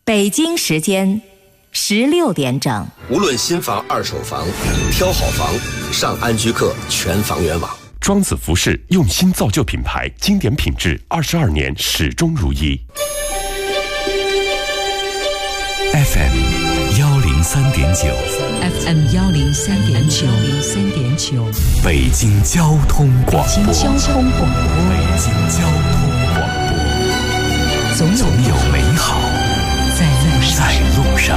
北京时间16点整。 无论新房、二手房，挑好房，上安居客全房源网。 庄子服饰用心造就品牌，经典品质，22年始终如一。 FM 103.9 FM 103.9 北京交通广播。 北京交通广播。 北京交通广播。总有美好在路上。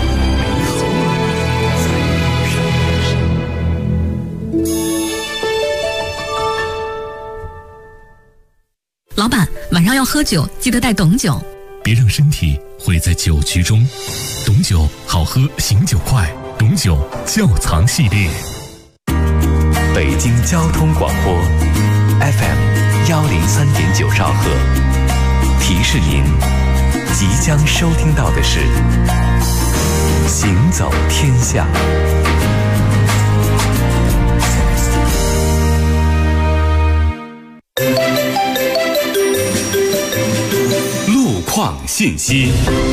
老板，晚上要喝酒，记得带董酒。 别让身体毁在酒局中。董酒好喝，醒酒快。董酒窖藏系列。 北京交通广播 FM 103.9兆赫。提示您，即将收听到的是行走天下。路况信息。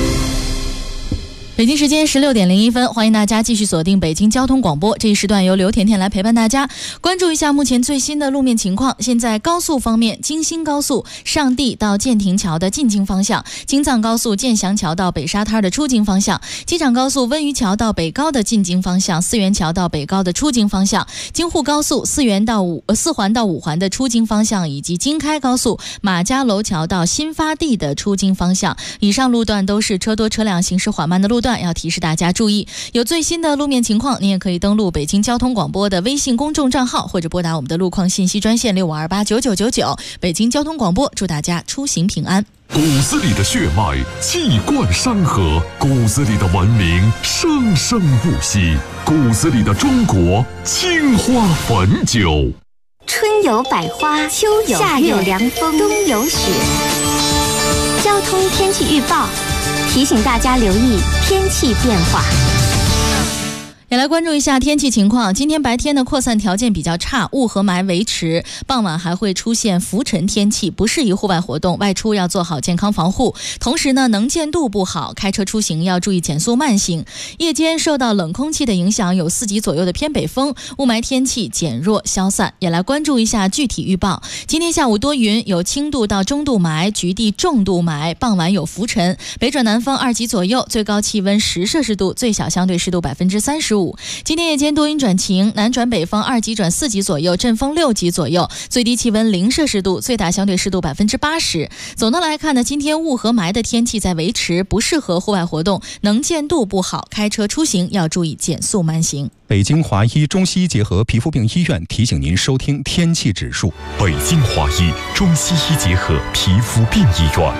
北京时间16点01分，欢迎大家继续锁定北京交通广播。这一时段由刘甜甜来陪伴大家，关注一下目前最新的路面情况。现在高速方面，京新高速上地到建亭桥的进京方向，京藏高速建祥桥到北沙滩的出京方向，机场高速温榆桥到北高的进京方向，四元桥到北高的出京方向，京沪高速四环到五环的出京方向，以及京开高速马家楼桥到新发地的出京方向。以上路段都是车多车辆行驶缓慢的路段，要提示大家注意。有最新的路面情况，您也可以登录北京交通广播的微信公众账号，或者拨打我们的路况信息专线65289999。北京交通广播，祝大家出行平安。 骨子里的血脉气贯山河，骨子里的文明生生不息，骨子里的中国青花汾酒。 春有百花，秋有夏有凉风，冬有雪。交通天气预报提醒大家留意天气变化。 也来关注一下天气情况。今天白天的扩散条件比较差，雾和霾维持，傍晚还会出现浮尘天气，不适宜户外活动，外出要做好健康防护。同时呢，能见度不好，开车出行要注意减速慢行。夜间受到冷空气的影响，有4级左右的偏北风，雾霾天气减弱消散。也来关注一下具体预报。今天下午多云，有轻度到中度霾，局地重度霾，傍晚有浮尘，北转南风2级左右，最高气温10摄氏度，最小相对湿度35%。今天夜间多云转晴，南转北风2级转4级左右，阵风6级左右，最低气温0摄氏度，最大相对湿度80%。总的来看呢，今天雾和霾的天气在维持，不适合户外活动，能见度不好，开车出行要注意减速慢行。 北京华医中西医结合皮肤病医院提醒您收听天气指数。 北京华医中西医结合皮肤病医院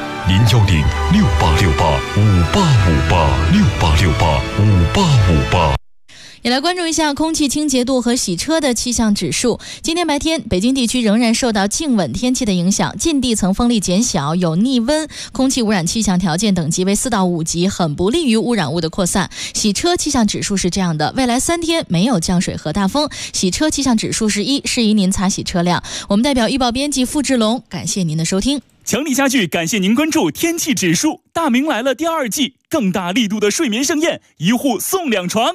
，0106868585868685858。 也来关注一下空气清洁度和洗车的气象指数。今天白天，北京地区仍然受到静稳天气的影响，近地层风力减小，有逆温，空气污染气象条件等级为4到5级，很不利于污染物的扩散。洗车气象指数是这样的：未来3天没有降水和大风，洗车气象指数是1，适宜您擦洗车辆。我们代表预报编辑付志龙，感谢您的收听。 强力家具感谢您关注天气指数。大明来了第2季，更大力度的睡眠盛宴，1户送2床。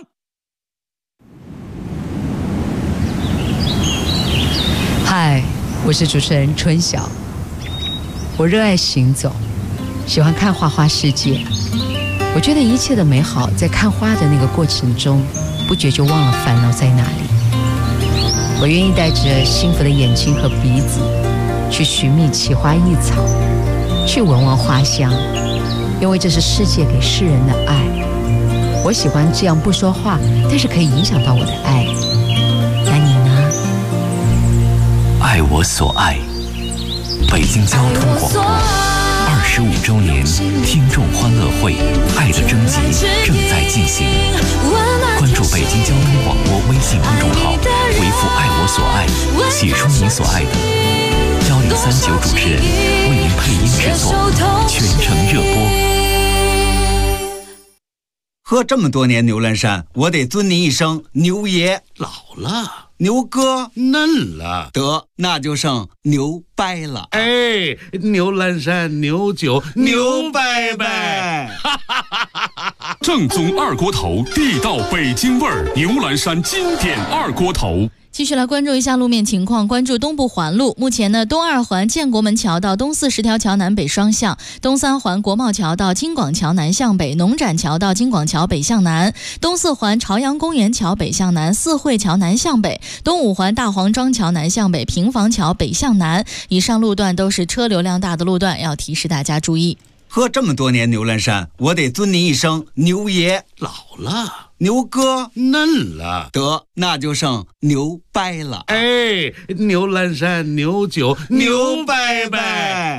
嗨，我是主持人春晓。我热爱行走，喜欢看花花世界。我觉得一切的美好在看花的那个过程中，不觉就忘了烦恼在哪里。我愿意带着幸福的眼睛和鼻子，去寻觅奇花异草，去闻闻花香，因为这是世界给世人的爱。我喜欢这样不说话，但是可以影响到我的爱。那你呢？ 爱我所爱，北京交通广播25周年听众欢乐会爱的征集正在进行，关注北京交通广播微信公众号，回复爱我所爱，写出你所爱的，1039主持人为您配音制作，全程热播。 喝这么多年牛栏山，我得尊您一声牛爷。 老了牛哥嫩了， 得那就剩牛掰了。 哎，牛栏山牛酒牛掰掰， 正宗二锅头，地道北京味儿，牛栏山经典二锅头。 继续来关注一下路面情况，关注东部环路。目前呢，东二环建国门桥到东四十条桥南北双向，东三环国贸桥到金广桥南向北，农展桥到金广桥北向南，东四环朝阳公园桥北向南，四惠桥南向北，东五环大黄庄桥南向北，平房桥北向南。以上路段都是车流量大的路段，要提示大家注意。 喝这么多年牛栏山，我得尊您一声牛爷。 老了， 牛哥嫩了， 得那就剩牛掰了。 哎，牛栏山牛酒牛掰掰。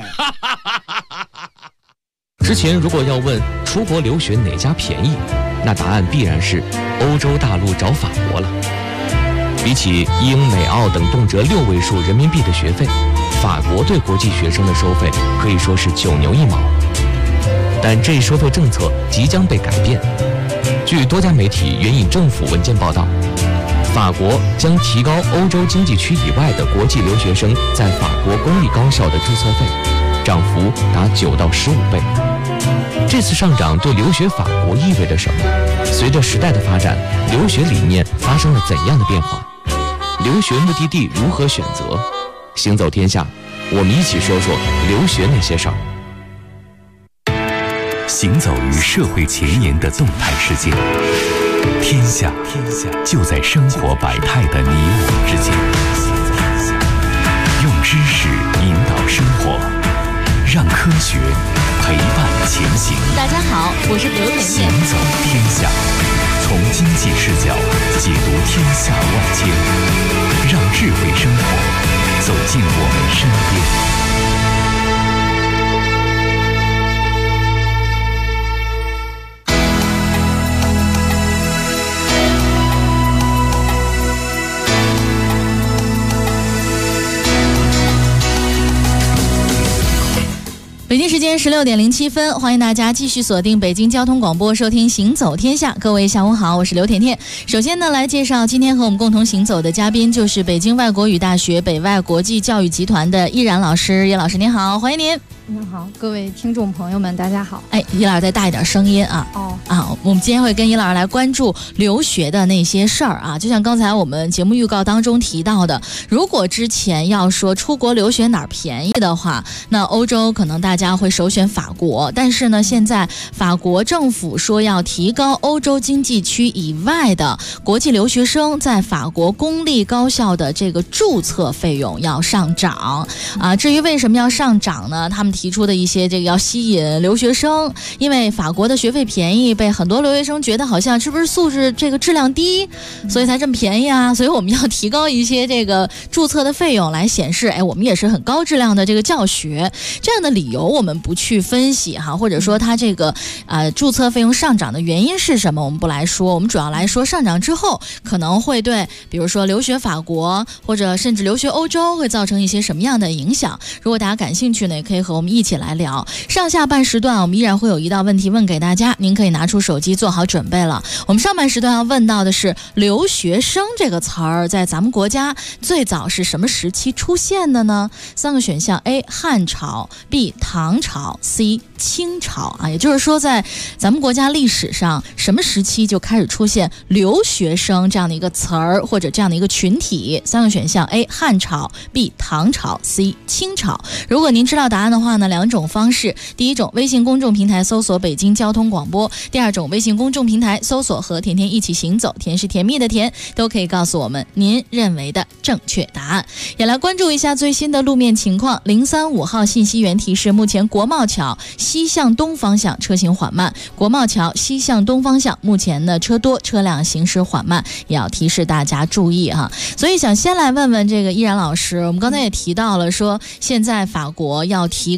之前如果要问出国留学哪家便宜，那答案必然是欧洲大陆找法国了。比起英美澳等动辄6位数人民币的学费，法国对国际学生的收费可以说是9牛1毛。但这一收费政策即将被改变。据多家媒体援引政府文件报道，法国将提高欧洲经济区以外的国际留学生在法国公立高校的注册费，涨幅达9到15倍。这次上涨对留学法国意味着什么？随着时代的发展，留学理念发生了怎样的变化？留学目的地如何选择？行走天下，我们一起说说留学那些事儿。 行走于社会前沿的动态世界，天下就在生活百态的你我之间。用知识引导生活，让科学陪伴前行。 大家好，我是刘甜甜。 行走天下，从经济视角解读天下万千，让智慧生活走进我们身边。 北京时间16点07分，欢迎大家继续锁定北京交通广播，收听行走天下。各位下午好，我是刘甜甜。首先呢，来介绍今天和我们共同行走的嘉宾，就是北京外国语大学北外国际教育集团的易然老师。易老师您好，欢迎您。 您好，各位听众朋友们，大家好。 哎，易老师再大一点声音啊。我们今天会跟易老师来关注留学的那些事儿啊。就像刚才我们节目预告当中提到的，如果之前要说出国留学哪儿便宜的话，那欧洲可能大家会首选法国。但是呢，现在法国政府说要提高欧洲经济区以外的国际留学生在法国公立高校的这个注册费用要上涨啊。至于为什么要上涨呢？他们提出的一些这个要吸引留学生，因为法国的学费便宜，被很多留学生觉得好像是不是素质这个质量低，所以才这么便宜啊。所以我们要提高一些这个注册的费用，来显示我们也是很高质量的这个教学。这样的理由我们不去分析哈，或者说它这个注册费用上涨的原因是什么，我们不来说。我们主要来说上涨之后可能会对比如说留学法国或者甚至留学欧洲会造成一些什么样的影响。如果大家感兴趣呢，也可以和我们一起来聊。上下半时段我们依然会有一道问题问给大家，您可以拿出手机做好准备了。我们上半时段要问到的是留学生这个词儿在咱们国家最早是什么时期出现的呢？3个选项 A 汉朝， B 唐朝， C 清朝啊。也就是说在咱们国家历史上什么时期就开始出现留学生这样的一个词儿或者这样的一个群体。3个选项 A 汉朝， B 唐朝， C 清朝。如果您知道答案的话呢，2种方式。第一种，微信公众平台搜索北京交通广播；第二种，微信公众平台搜索和甜甜一起行走，甜是甜蜜的甜，都可以告诉我们您认为的正确答案。也来关注一下最新的路面情况。035号信息源提示，目前国贸桥西向东方向车行缓慢，国贸桥西向东方向目前呢车多，车辆行驶缓慢，也要提示大家注意哈。所以想先来问问这个易然老师，我们刚才也提到了说现在法国要提高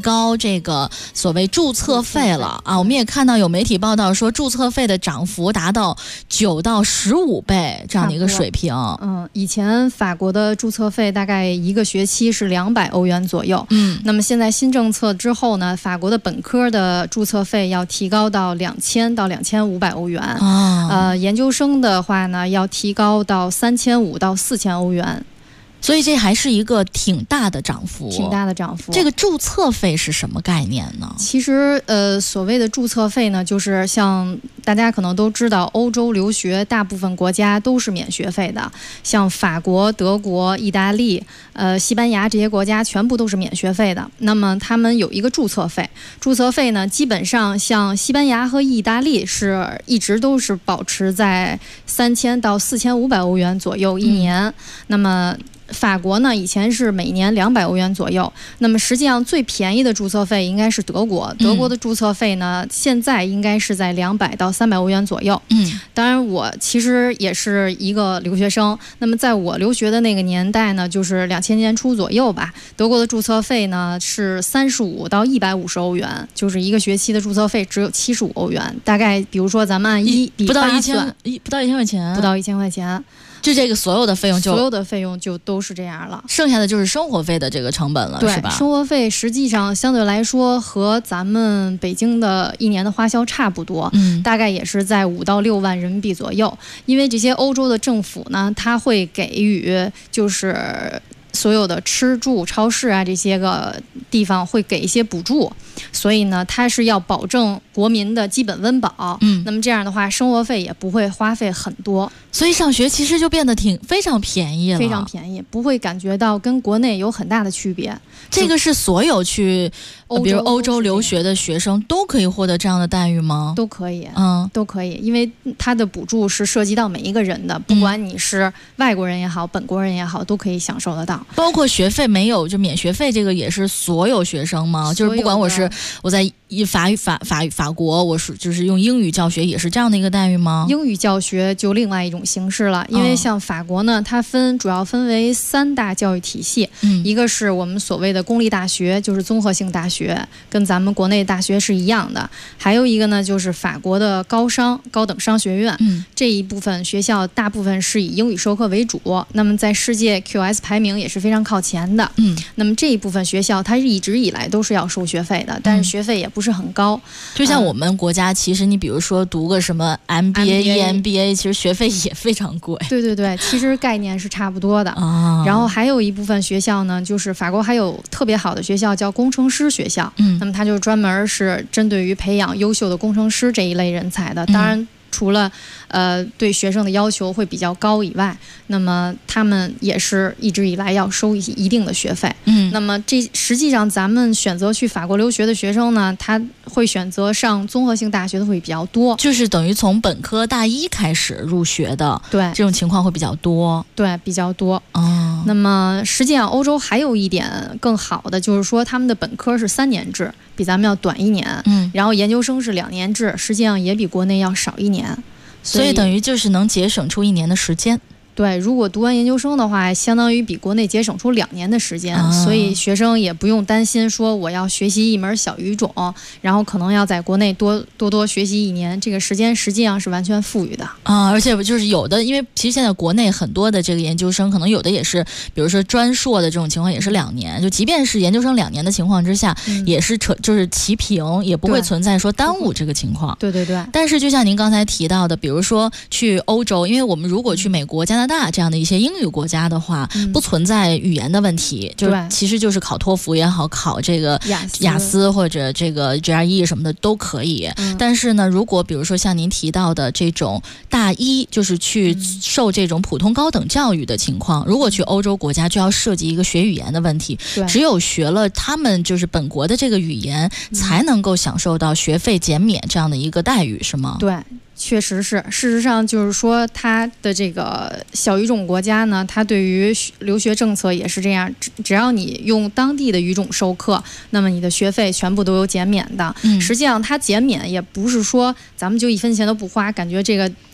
高这个所谓注册费了啊。我们也看到有媒体报道说，注册费的涨幅达到9到15倍这样的一个水平。 以前法国的注册费大概一个学期是200欧元左右。那么现在新政策之后呢，法国的本科的注册费要提高到2000到2500欧元。研究生的话呢，要提高到3500到4000欧元。 所以这还是一个挺大的涨幅，这个注册费是什么概念呢？ 其实所谓的注册费呢，就是像大家可能都知道，欧洲留学大部分国家都是免学费的，像法国、德国、意大利、西班牙这些国家全部都是免学费的。那么他们有一个注册费，注册费呢，基本上像西班牙和意大利是一直都是保持在3000到4500欧元左右一年。那么法国呢，以前是每年200欧元左右。那么实际上最便宜的注册费应该是德国，德国的注册费呢，现在应该是在200到300欧元左右。当然我其实也是一个留学生，那么在我留学的那个年代呢，就是2000年初左右吧，德国的注册费呢是35到150欧元，就是一个学期的注册费只有75欧元，大概比如说咱们按1比8算， 不到1000块钱， 不到1000块钱。 就这个所有的费用就都是这样了， 剩下的就是生活费的这个成本了，是吧？ 生活费实际上相对来说和咱们北京的一年的花销差不多，大概也是在5到6万人民币左右。因为这些欧洲的政府呢，它会给予就是所有的吃住超市啊这些个地方会给一些补助，所以呢它是要保证国民的基本温饱。那么这样的话生活费也不会花费很多， 所以上学其实就变得非常便宜了， 非常便宜，不会感觉到跟国内有很大的区别。 这个是所有去比如欧洲留学的学生都可以获得这样的待遇吗？ 都可以，都可以，因为它的补助是涉及到每一个人的，不管你是外国人也好，本国人也好，都可以享受得到。 包括学费没有就免学费，这个也是所有学生吗？就是不管我在法国，我是就是用英语教学，也是这样的一个待遇吗？ 英语教学就另外一种形式了，因为像法国呢，它主要分为3大教育体系，一个是我们所谓的公立大学，就是综合性大学，跟咱们国内大学是一样的。还有一个呢，就是法国的高等商学院，这一部分学校大部分是以英语授课为主，那么在世界 QS 排名也是非常靠前的。那么这一部分学校它一直以来都是要收学费的，但是学费也不是很高。 就像我们国家，其实你比如说读个什么 MBA、EMBA， 其实学费也非常贵。 对，其实概念是差不多的。然后还有一部分学校呢，就是法国还有特别好的学校叫工程师学校，那么它就专门是针对于培养优秀的工程师这一类人才的。当然除了对学生的要求会比较高以外，那么他们也是一直以来要收一定的学费。那么实际上咱们选择去法国留学的学生呢，他会选择上综合性大学的会比较多， 就是等于从本科大1开始入学的， 对， 这种情况会比较多， 对，比较多。那么实际上欧洲还有一点更好的，就是说他们的本科是3年制，比咱们要短1年，然后研究生是2年制，实际上也比国内要少1年， 所以等于就是能节省出1年的时间。 对，如果读完研究生的话，相当于比国内节省出2年的时间，所以学生也不用担心说我要学习一门小语种，然后可能要在国内多学习1年，这个时间实际上是完全富裕的而且就是有的，因为其实现在国内很多的这个研究生，可能有的也是，比如说专硕的这种情况也是2年，就即便是研究生2年的情况之下，也是就是齐平，也不会存在说耽误这个情况。 对。 但是就像您刚才提到的，比如说去欧洲，因为我们如果去美国、加拿大这样的一些英语国家的话，不存在语言的问题，就其实就是考托福也好，考这个雅思或者这个 GRE 什么的都可以。但是呢，如果比如说像您提到的这种大1就是去受这种普通高等教育的情况，如果去欧洲国家就要涉及一个学语言的问题，只有学了他们就是本国的这个语言，才能够享受到学费减免这样的一个待遇，是吗？ 对，确实是。事实上就是说，它的这个小语种国家呢，它对于留学政策也是这样，只要你用当地的语种授课，那么你的学费全部都有减免的。实际上它减免也不是说咱们就1分钱都不花，感觉这个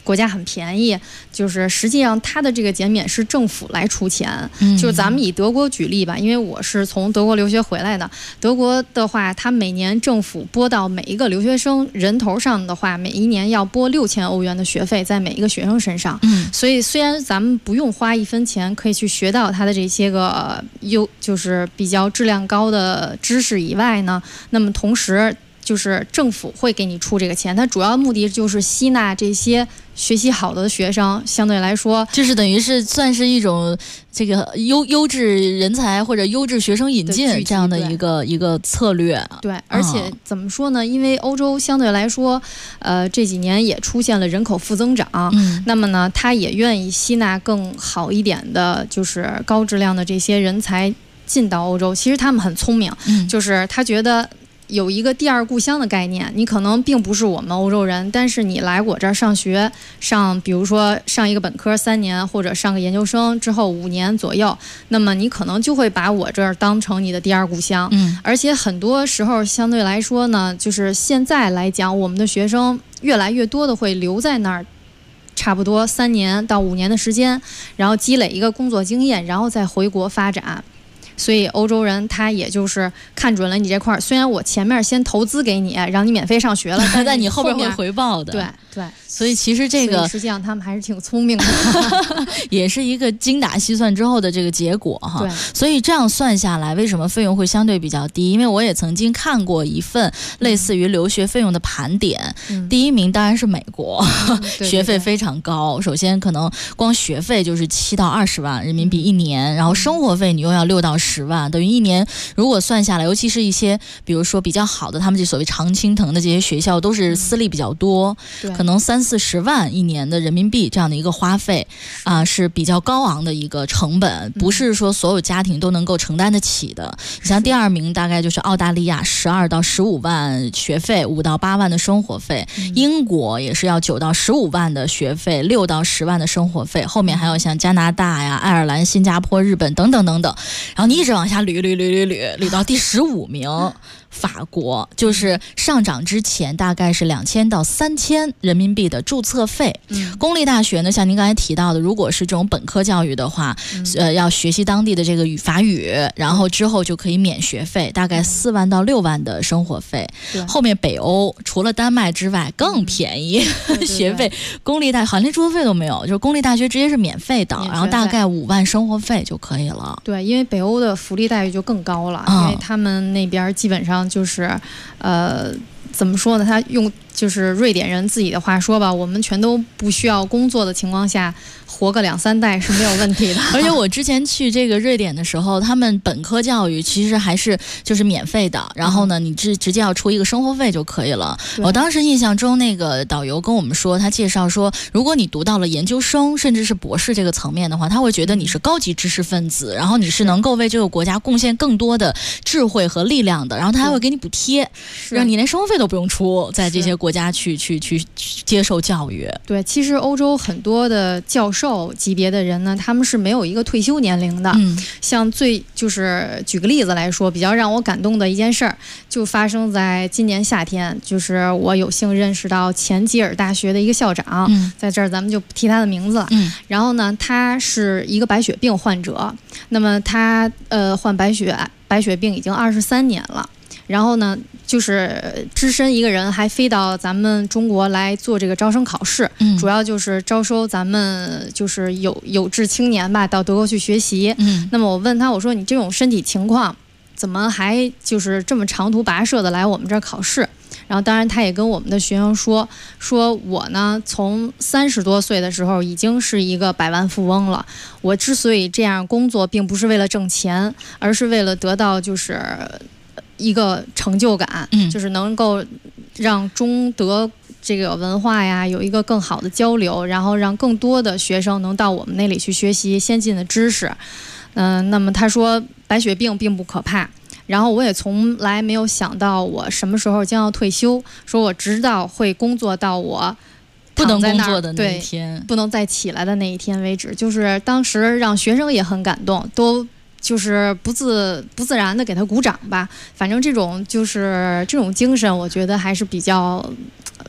国家很便宜，就是实际上它的这个减免是政府来出钱。就是咱们以德国举例吧，因为我是从德国留学回来的。德国的话，它每年政府拨到每一个留学生人头上的话，每一年要拨6000欧元的学费在每一个学生身上。所以虽然咱们不用花1分钱，可以去学到它的这些个就是比较质量高的知识以外呢，那么同时就是政府会给你出这个钱，它主要目的就是吸纳这些学习好的学生，相对来说就是等于是算是一种这个优质人才或者优质学生引进这样的一个策略。 对，而且怎么说呢？因为欧洲相对来说，这几年也出现了人口负增长，那么呢，他也愿意吸纳更好一点的，就是高质量的这些人才进到欧洲。其实他们很聪明，就是他觉得有一个第二故乡的概念，你可能并不是我们欧洲人，但是你来我这儿上学，比如说上一个本科3年，或者上个研究生之后5年左右，那么你可能就会把我这儿当成你的第二故乡。而且很多时候相对来说呢，就是现在来讲，我们的学生越来越多的会留在那儿，差不多3年到5年的时间，然后积累一个工作经验，然后再回国发展。所以欧洲人他也就是看准了你这块儿，虽然我前面先投资给你，让你免费上学了， 但你后边会回报的。 对， 所以其实这个实际上他们还是挺聪明的， 也是一个精打细算之后的这个结果哈。 对， 所以这样算下来，为什么费用会相对比较低？因为我也曾经看过一份类似于留学费用的盘点，第1名当然是美国，学费非常高。首先可能光学费就是7到20万人民币1年，然后生活费你又要6到10万，等于1年如果算下来，尤其是一些比如说比较好的，他们这所谓常青藤的这些学校都是私立比较多，可能30-40万1年的人民币这样的一个花费是比较高昂的一个成本，不是说所有家庭都能够承担得起的。你像第2名大概就是澳大利亚12到15万学费，5到8万的生活费，英国也是要9到15万的学费，6到10万的生活费，后面还有像加拿大呀、爱尔兰、新加坡、日本等等等等，然后你一直往下捋到第15名法国，就是上涨之前大概是2000到3000人民币的注册费。公立大学呢，像您刚才提到的，如果是这种本科教育的话，要学习当地的这个法语，然后之后就可以免学费，大概4万到6万的生活费。后面北欧除了丹麦之外更便宜，学费公立大好像连注册费都没有，就是公立大学直接是免费的，然后大概5万生活费就可以了。 对，因为北欧的福利待遇就更高了，因为他们那边基本上就是怎么说呢，他用就是瑞典人自己的话说吧，我们全都不需要工作的情况下，活个2-3代是没有问题的。 而且我之前去这个瑞典的时候，他们本科教育其实还是就是免费的，然后呢，你直接要出一个生活费就可以了。我当时印象中，那个导游跟我们说，他介绍说，如果你读到了研究生甚至是博士这个层面的话，他会觉得你是高级知识分子，然后你是能够为这个国家贡献更多的智慧和力量的，然后他还会给你补贴，让你连生活费都不用出，在这些国家去接受教育。 对，其实欧洲很多的教授级别的人呢，他们是没有一个退休年龄的。像就是举个例子来说，比较让我感动的一件事儿，就发生在今年夏天，就是我有幸认识到前吉尔大学的一个校长，在这儿咱们就不提他的名字了。然后呢，他是一个白血病患者，那么他患白血病已经23年了。然后呢，就是只身一个人还飞到咱们中国来做这个招生考试，主要就是招收咱们就是有志青年吧，到德国去学习。那么我问他，我说你这种身体情况，怎么还就是这么长途跋涉的来我们这儿考试？然后当然他也跟我们的学生说我呢从30多岁的时候已经是一个百万富翁了，我之所以这样工作并不是为了挣钱，而是为了得到就是一个成就感，就是能够让中德这个文化呀有一个更好的交流，然后让更多的学生能到我们那里去学习先进的知识。那么他说白血病并不可怕，然后我也从来没有想到我什么时候将要退休，说我直到会工作到我不能工作的那一天， 不能再起来的那一天为止。就是当时让学生也很感动，都就是不自然的给他鼓掌吧。反正这种精神，我觉得还是比较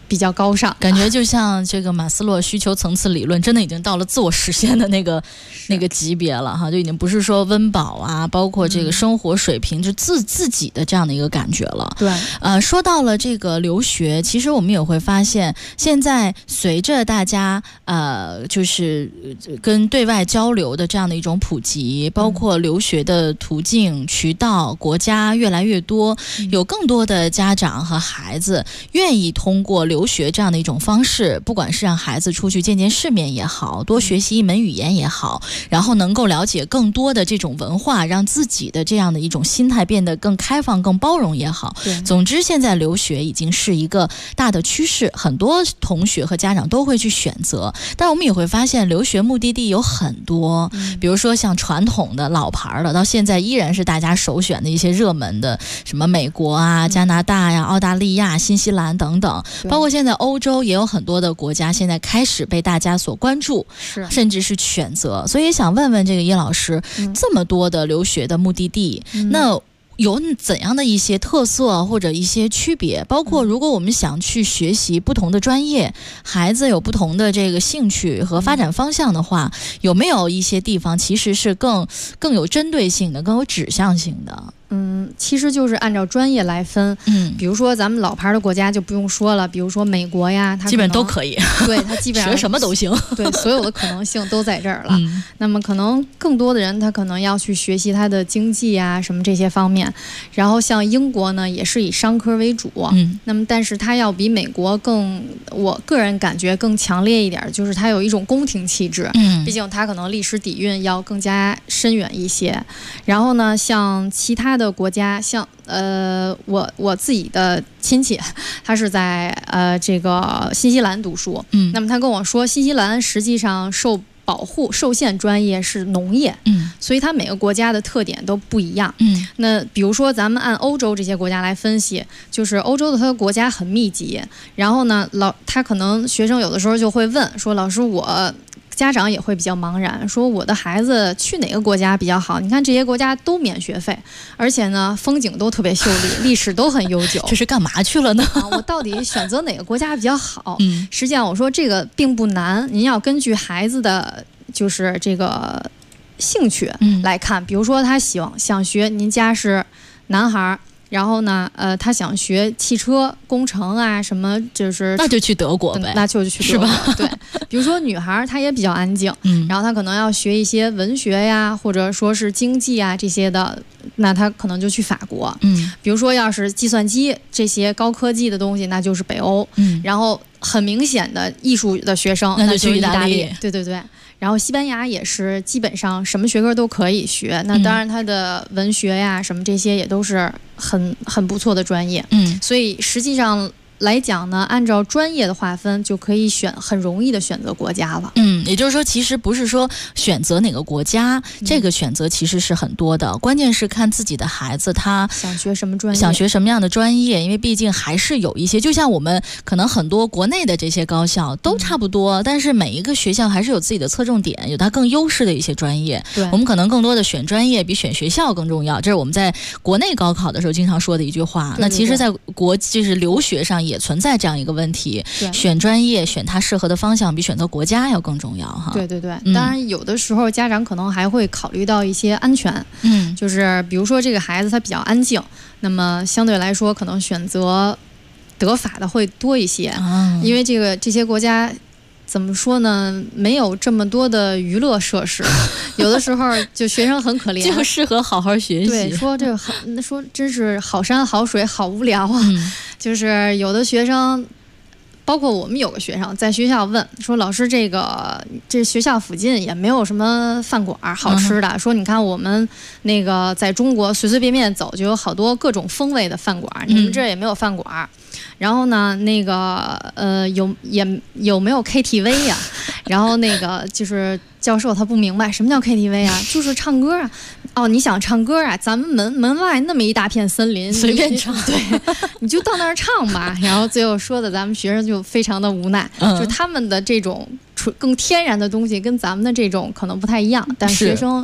比较高尚， 感觉就像这个马斯洛需求层次理论，真的已经到了自我实现的那个级别了哈，就已经不是说温饱啊，包括这个生活水平，就自己的这样的一个感觉了。 对， 说到了这个留学，其实我们也会发现，现在随着大家就是跟对外交流的这样的一种普及，包括留学的途径、渠道、国家越来越多，有更多的家长和孩子愿意通过留学这样的一种方式，不管是让孩子出去见见世面也好，多学习一门语言也好，然后能够了解更多的这种文化，让自己的这样的一种心态变得更开放、更包容也好。总之，现在留学已经是一个大的趋势，很多同学和家长都会去选择。但我们也会发现，留学目的地有很多，比如说像传统的老牌的，到现在依然是大家首选的一些热门的，什么美国啊、加拿大呀、澳大利亚、新西兰等等，包括现在欧洲也有很多的国家现在开始被大家所关注，甚至是选择。所以想问问这个叶老师，这么多的留学的目的地，那有怎样的一些特色或者一些区别？包括如果我们想去学习不同的专业，孩子有不同的这个兴趣和发展方向的话，有没有一些地方其实是更有针对性的、更有指向性的？ 其实就是按照专业来分。比如说咱们老牌的国家就不用说了，比如说美国呀，它基本都可以， 对，它基本上学什么都行， 对，所有的可能性都在这儿了。那么可能更多的人他可能要去学习他的经济啊什么这些方面，然后像英国呢也是以商科为主，那么但是它要比美国我个人感觉更强烈一点，就是它有一种宫廷气质，毕竟它可能历史底蕴要更加深远一些。然后呢，像其他的国家，像我自己的亲戚，他是在这个新西兰读书，那么他跟我说，新西兰实际上受限专业是农业，所以它每个国家的特点都不一样。那比如说咱们按欧洲这些国家来分析，就是欧洲的它的国家很密集，然后呢他可能学生有的时候就会问说，老师家长也会比较茫然，说我的孩子去哪个国家比较好？你看这些国家都免学费，而且呢风景都特别秀丽，历史都很悠久。 这是干嘛去了呢？ 我到底选择哪个国家比较好？实际上我说这个并不难，您要根据孩子的就是这个兴趣来看。比如说他想学，您家是男孩，然后呢，他想学汽车工程啊，什么就是那就去德国呗， 那就去德国，是吧？对，比如说女孩她也比较安静，然后她可能要学一些文学呀，或者说是经济啊这些的，那她可能就去法国。比如说要是计算机这些高科技的东西，那就是北欧。然后很明显的艺术的学生， 那就去意大利。 对对对。然后西班牙也是基本上什么学科都可以学，那当然它的文学呀什么这些也都是很不错的专业。所以实际上来讲呢，按照专业的划分就可以很容易的选择国家了。 也就是说其实不是说选择哪个国家，这个选择其实是很多的，关键是看自己的孩子他想学什么专业， 想学什么样的专业。因为毕竟还是有一些，就像我们可能很多国内的这些高校都差不多，但是每一个学校还是有自己的侧重点，有它更优势的一些专业。我们可能更多的选专业比选学校更重要，这是我们在国内高考的时候经常说的一句话。那其实在就是留学上也存在这样一个问题，选专业选它适合的方向比选择国家要更重要哈。 对对对，当然有的时候家长可能还会考虑到一些安全，就是比如说这个孩子他比较安静，那么相对来说可能选择德法的会多一些，因为这些国家怎么说呢，没有这么多的娱乐设施，有的时候就学生很可怜， 就适合好好学习。 对，说真是好山好水好无聊啊，就是有的学生。包括我们有个学生在学校问说，老师这学校附近也没有什么饭馆好吃的，说你看我们那个在中国随随便便走就有好多各种风味的饭馆，你们这也没有饭馆。然后呢，那个有没有 KTV 呀？然后那个就是教授他不明白什么叫 KTV 啊，就是唱歌啊。哦，你想唱歌啊？咱们门外那么一大片森林， 随便唱， 对，你就到那儿唱吧。然后最后说的，咱们学生就非常的无奈，就他们的这种更天然的东西跟咱们的这种可能不太一样，但学生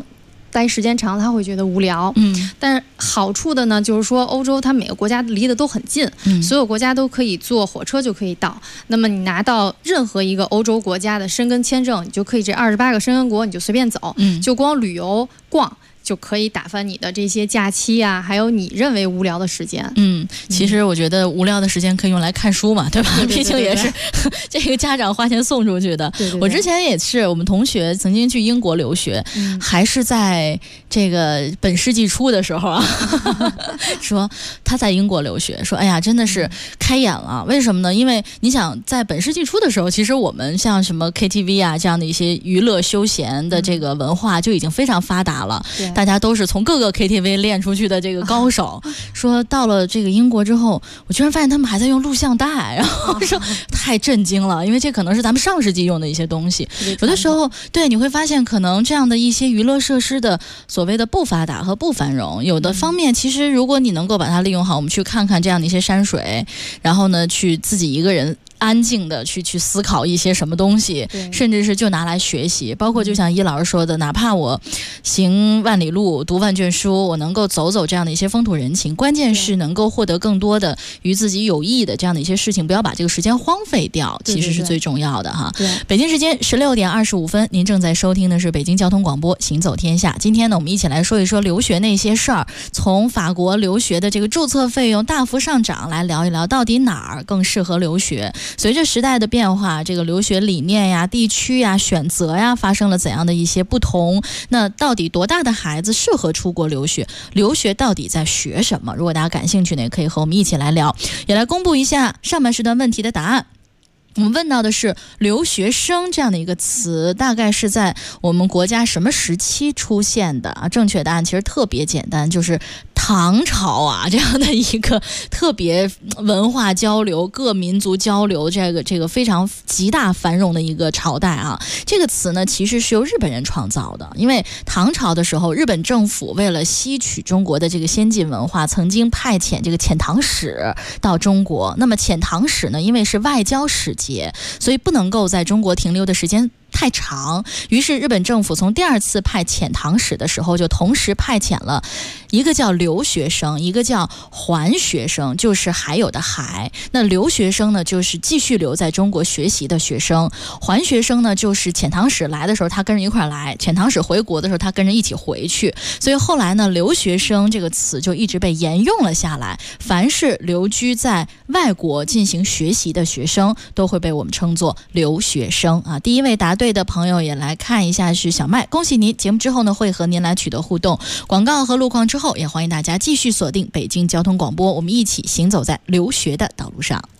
待时间长他会觉得无聊。但是好处的呢，就是说欧洲它每个国家离得都很近，所有国家都可以坐火车就可以到。那么你拿到任何一个欧洲国家的申根签证，你就可以这28个申根国你就随便走，就光旅游逛。就可以打发你的这些假期啊，还有你认为无聊的时间。 其实我觉得无聊的时间可以用来看书嘛，对吧？毕竟也是这个家长花钱送出去的。我之前也是，我们同学曾经去英国留学，还是在这个本世纪初的时候啊，说他在英国留学，说哎呀，真的是开眼了。为什么呢？因为你想，在本世纪初的时候，其实我们像什么 KTV 啊这样的一些娱乐休闲的这个文化就已经非常发达了。大家都是从各个 KTV 练出去的这个高手，说到了这个英国之后，我居然发现他们还在用录像带，然后说太震惊了，因为这可能是咱们上世纪用的一些东西。有的时候，对，你会发现可能这样的一些娱乐设施的所谓的不发达和不繁荣，有的方面其实如果你能够把它利用好，我们去看看这样的一些山水，然后呢，去自己一个人安静的去思考一些什么东西，甚至是就拿来学习。包括就像伊老师说的，哪怕我行万里路读万卷书，我能够走走这样的一些风土人情，关键是能够获得更多的与自己有益的这样的一些事情，不要把这个时间荒废掉，其实是最重要的哈。北京时间16点25分，您正在收听的是北京交通广播行走天下。今天呢，我们一起来说一说留学那些事儿，从法国留学的这个注册费用大幅上涨来聊一聊到底哪儿更适合留学。随着时代的变化，这个留学理念呀、地区呀、选择呀发生了怎样的一些不同，那到底多大的孩子适合出国留学？留学到底在学什么？如果大家感兴趣呢，也可以和我们一起来聊，也来公布一下上半时段问题的答案。我们问到的是留学生这样的一个词大概是在我们国家什么时期出现的啊？正确答案其实特别简单，就是唐朝啊，这样的一个特别文化交流、各民族交流这个非常极大繁荣的一个朝代啊。这个词呢，其实是由日本人创造的，因为唐朝的时候，日本政府为了吸取中国的这个先进文化，曾经派遣这个遣唐使到中国。那么遣唐使呢，因为是外交使节，所以不能够在中国停留的时间太长，于是日本政府从第2次派遣唐使的时候，就同时派遣了一个叫留学生，一个叫还学生，就是还有的还。那留学生呢，就是继续留在中国学习的学生；还学生呢，就是遣唐使来的时候他跟着一块来，遣唐使回国的时候他跟着一起回去。所以后来呢，留学生这个词就一直被沿用了下来。凡是留居在外国进行学习的学生，都会被我们称作留学生啊。第一位答对的朋友也来看一下是小麦，恭喜您！节目之后呢，会和您来取得互动。广告和路况之后，也欢迎大家继续锁定北京交通广播，我们一起行走在留学的道路上。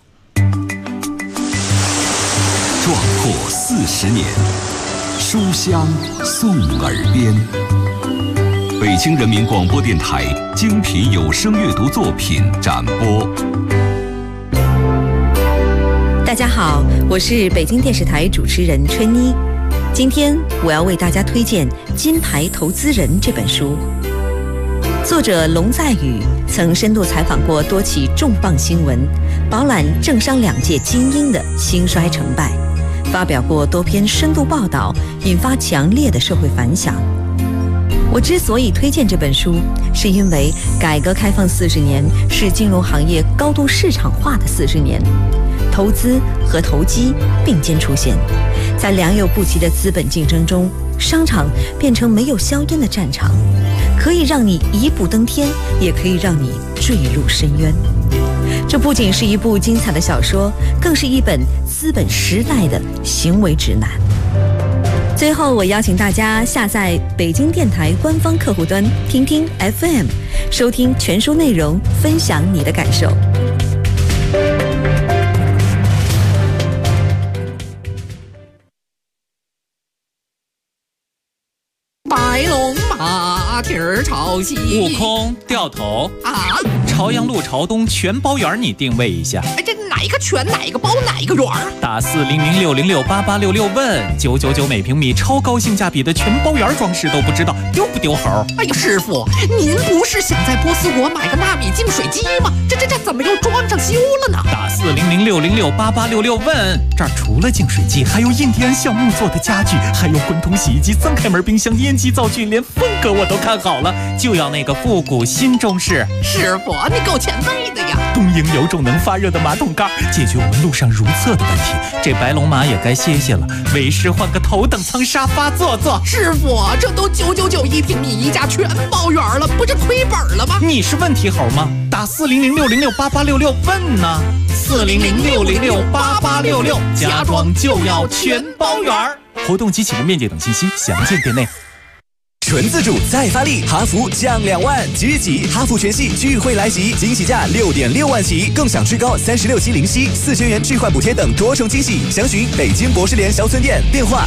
壮阔40年，书香送耳边。北京人民广播电台精品有声阅读作品展播。 大家好，我是北京电视台主持人春妮。今天我要为大家推荐《金牌投资人》这本书。作者龙在宇曾深度采访过多起重磅新闻，饱览政商两界精英的兴衰成败，发表过多篇深度报道，引发强烈的社会反响。我之所以推荐这本书，是因为改革开放40年是金融行业高度市场化的40年，投资和投机并肩出现，在良莠不齐的资本竞争中，商场变成没有硝烟的战场，可以让你一步登天，也可以让你坠入深渊。这不仅是一部精彩的小说，更是一本资本时代的行为指南。最后，我邀请大家下载北京电台官方客户端听听 FM， 收听全书内容，分享你的感受。 白龙马蹄儿朝西， 悟空掉头啊！ 朝阳路朝东全包园你定位一下。 哎，这哪个全哪个包哪个园啊？ 打4006068866问999每平米，超高性价比的全包园装饰都不知道丢不丢猴？ 哎呀，师傅，您不是想在波斯国买个纳米净水机吗？这怎么又装上修了呢？ 打4006068866问，这儿除了净水机，还有印第安橡木做的家具，还有滚筒洗衣机、3开门冰箱、烟机灶具，连风格我都看好了，就要那个复古新中式。 师傅，你够前辈的呀！ 东营有种能发热的马桶盖，解决我们路上如厕的问题。这白龙马也该歇歇了，为师换个头等舱沙发坐坐。 师傅，这都999一平米一家全包圆了，不是亏本了吗？ 你是问题猴吗？打4006068866问呢。4006068866，家装就要全包圆。活动及起步面积等信息详见店内。 纯自主再发力，哈弗降2万，即日起哈弗全系聚会来袭，惊喜价6.6万起，更享最高36期零息、4000元置换补贴等多重惊喜。详询北京博士联销村店，电话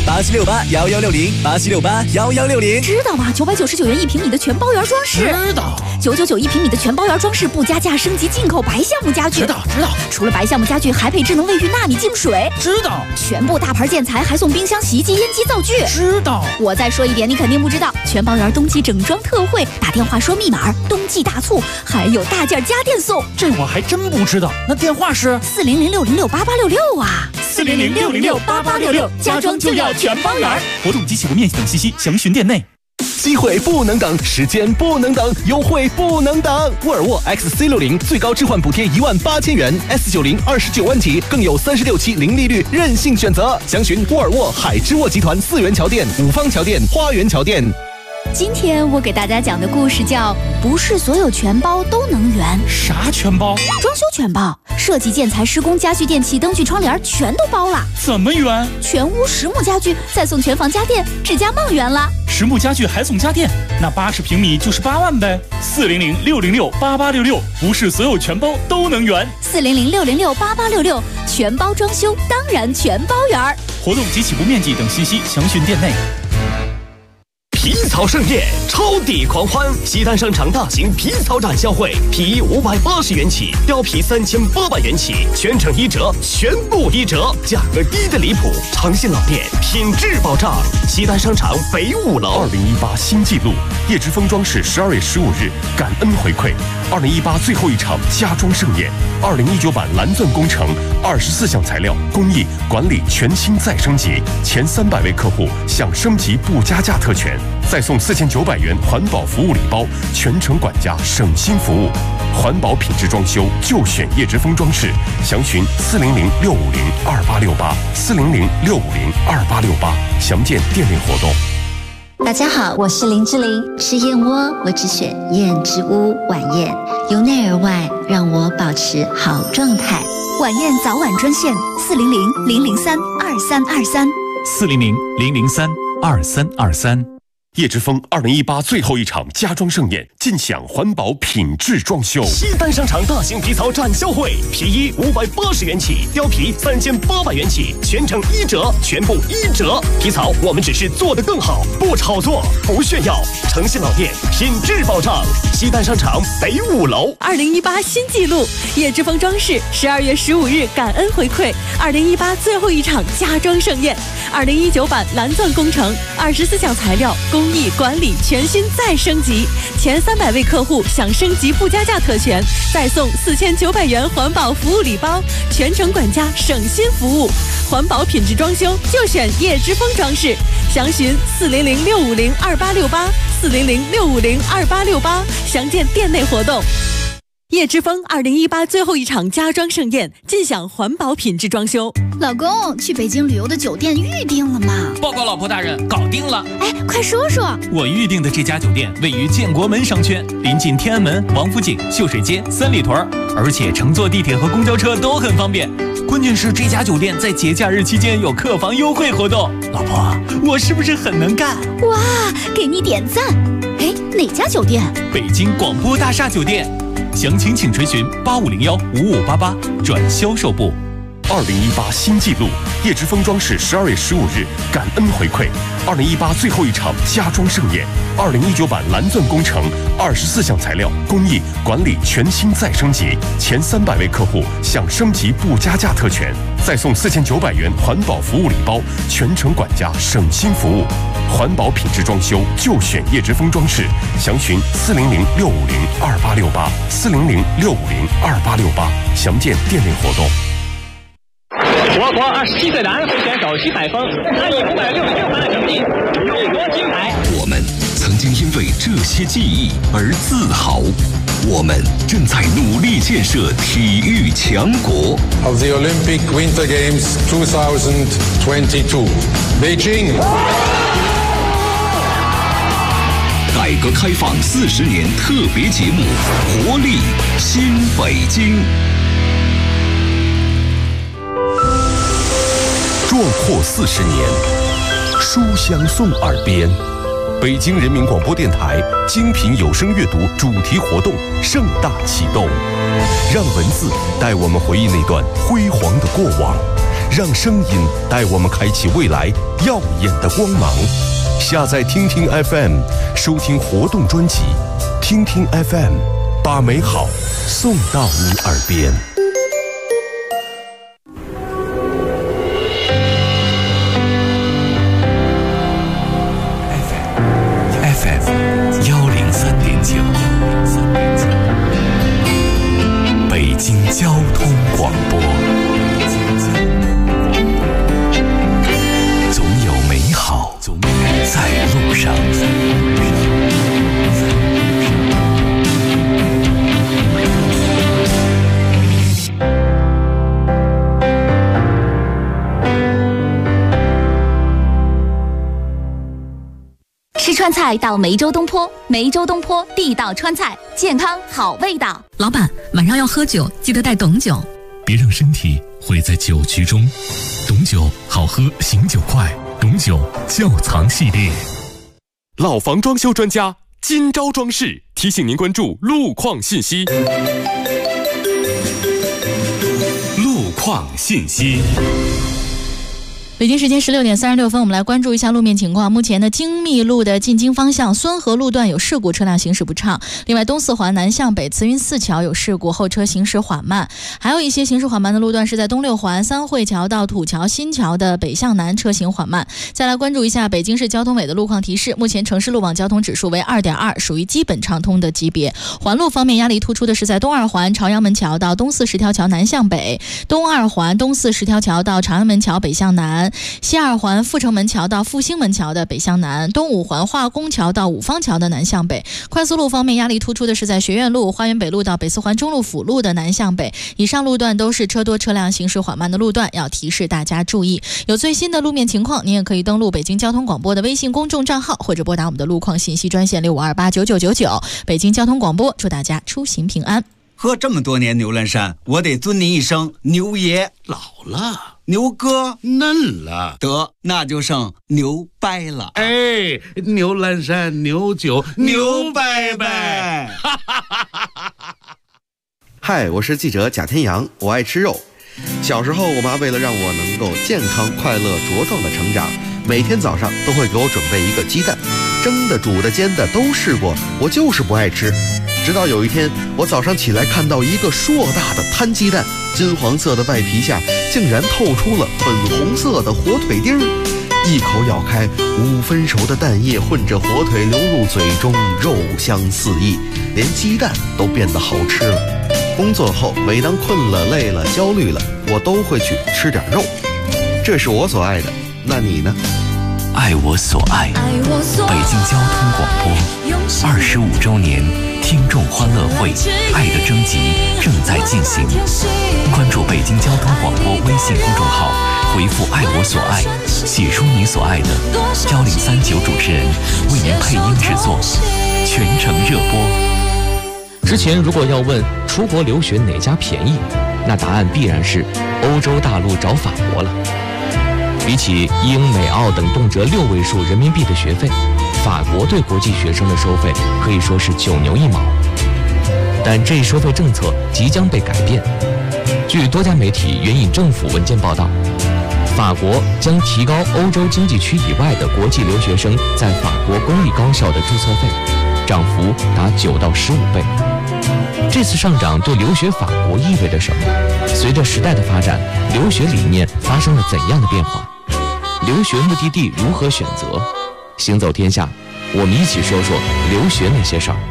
87681160，87681160。 知道吗？999元一平米的全包圆装饰。 知道。 999一平米的全包圆装饰不加价升级进口白橡木家具。 知道。 除了白橡木家具，还配智能卫浴纳米净水。 知道。 全部大牌建材还送冰箱、洗衣机、烟机、灶具。 知道。 我再说一点，你肯定不知道。全包圆冬季整装特惠，打电话说密码，冬季大促，还有大件家电送。 这我还真不知道，那电话是 4006068866啊 ，4006068866，家装就要全包圆。 活动及起步面积等信息详询店内。 机会不能等，时间不能等，优惠不能等。沃尔沃 XC60最高置换补贴18000元 ，S90 29万起，更有36期零利率，任性选择。详询沃尔沃海之沃集团4元桥店、五方桥店、花园桥店。 今天我给大家讲的故事叫《不是所有全包都能圆》。 啥全包？ 装修全包，设计、建材、施工、家具、电器、灯具、窗帘全都包了。 怎么圆？ 全屋实木家具，再送全房家电，指甲梦圆了。 实木家具还送家电，那80平米就是8万呗。4006068866，不是所有全包都能圆。 4006068866，全包装修当然全包圆。 活动及起步面积等信息详询店内。 皮草盛宴，超抵狂欢！西单商场大型皮草展销会，皮衣580元起，貂皮3800元起，全程1折，全部1折，价格低得离谱。诚信老店，品质保障。西单商场北5楼。 2018新纪录，叶之峰装饰12月15日感恩回馈，2018最后一场家装盛宴，2019版蓝钻工程24项材料工艺管理全新再升级，前300位客户享升级不加价特权。再送4900元环保服务礼包，全程管家省心服务，环保品质装修就选叶之峰装饰，详询400-650-2868，400-650-2868，详见店内活动。 大家好，我是林志玲，吃燕窝我只选燕之屋晚宴，由内而外让我保持好状态。 晚宴早晚专线 400-003-2323，400-003-2323。叶之峰2018最后一场家装盛宴，尽享环保品质装修。 西单商场大型皮草展销会，皮衣580元起，貂皮3800元起，全程1折，全部1折。皮草我们只是做得更好，不炒作，不炫耀。诚信老店，品质保障。西单商场北5楼。 2018新纪录，叶之峰装饰12月15日感恩回馈2018最后一场家装盛宴，2019版蓝钻工程24项材料工艺管理全新再升级，前300位客户享升级不加价特权，再送4900元环保服务礼包，全程管家省心服务，环保品质装修就选叶之峰装饰，详询400-650-2868，400-650-2868，详见店内活动。叶之峰2018最后一场家装盛宴，尽享环保品质装修。 老公，去北京旅游的酒店预定了吗？ 报告老婆大人，搞定了。 哎，快说说。 我预定的这家酒店位于建国门商圈，临近天安门、王府井、秀水街、三里屯，而且乘坐地铁和公交车都很方便。关键是这家酒店在节假日期间有客房优惠活动。老婆，我是不是很能干？ 哇，给你点赞。哎，哪家酒店？ 北京广播大厦酒店。详情请垂询8501-5588转销售部。 2018新纪录，叶之峰装饰12月15日感恩回馈2018最后一场家装盛宴，2019版蓝钻工程24项材料工艺管理全新再升级，前300位客户享升级不加价特权，再送4900元环保服务礼包，全程管家省心服务，环保品质装修就选叶之峰装饰，详询400-650-2868，400-650-2868，详见店内活动。 我国27岁的安徽选手徐海峰他以566分的成绩勇夺金牌。 我们曾经因为这些记忆而自豪，我们正在努力建设体育强国。 Of the Olympic Winter Games 2022, Beijing。 改革开放40年特别节目，活力新北京。 壮阔40年，书香送耳边。北京人民广播电台精品有声阅读主题活动盛大启动，让文字带我们回忆那段辉煌的过往，让声音带我们开启未来耀眼的光芒。下载听听 FM， 收听活动专辑，听听 FM， 把美好送到你耳边。 北京交通广播，总有美好在路上。 吃川菜到梅州东坡，梅州东坡地道川菜，健康好味道。 老板，晚上要喝酒，记得带董酒。 别让身体毁在酒局中，董酒好喝，醒酒快。董酒窖藏系列。 老房装修专家金招装饰提醒您关注路况信息。 路况信息。 北京时间16点36分，我们来关注一下路面情况。目前的京密路的进京方向孙河路段有事故，车辆行驶不畅。另外，东四环南向北慈云寺桥有事故，后车行驶缓慢。还有一些行驶缓慢的路段是在东六环三汇桥到土桥新桥的北向南，车行缓慢。再来关注一下北京市交通委的路况提示，目前城市路网交通指数为 2.2， 属于基本畅通的级别。环路方面，压力突出的是在东二环朝阳门桥到东四十条桥南向北，东二环东四十条桥到朝阳门桥北向南，西二环阜成门桥到复兴门桥的北向南，东五环化工桥到五方桥的南向北。快速路方面，压力突出的是在学院路、花园北路到北四环中路辅路的南向北。以上路段都是车多车辆行驶缓慢的路段，要提示大家注意。有最新的路面情况，您也可以登录北京交通广播的微信公众账号，或者拨打我们的路况信息专线65289999。北京交通广播，祝大家出行平安。 喝这么多年牛栏山，我得尊您一声牛爷。 老了， 牛哥嫩了， 得那就剩牛掰了。 哎，牛栏山牛酒牛掰掰。 嗨，我是记者贾天阳，我爱吃肉。小时候，我妈为了让我能够健康、快乐、茁壮的成长，每天早上都会给我准备一个鸡蛋，蒸的、煮的、煎的都试过，我就是不爱吃。直到有一天，我早上起来看到一个硕大的摊鸡蛋，金黄色的外皮下竟然透出了粉红色的火腿丁儿，一口咬开，5分熟的蛋液混着火腿流入嘴中，肉香四溢，连鸡蛋都变得好吃了。工作后，每当困了、累了、焦虑了，我都会去吃点肉，这是我所爱的。那你呢？ 爱我所爱，北京交通广播25周年听众欢乐会爱的征集正在进行，关注北京交通广播微信公众号，回复爱我所爱，写出你所爱的，1039主持人为您配音制作，全程热播。 之前如果要问出国留学哪家便宜，那答案必然是欧洲大陆找法国了。比起英美澳等动辄6位数人民币的学费，法国对国际学生的收费可以说是9牛1毛。但这一收费政策即将被改变， 据多家媒体援引政府文件报道，法国将提高欧洲经济区以外的国际留学生在法国公立高校的注册费，涨幅达9到15倍。这次上涨对留学法国意味着什么？随着时代的发展，留学理念发生了怎样的变化？留学目的地如何选择？行走天下，我们一起说说留学那些事儿。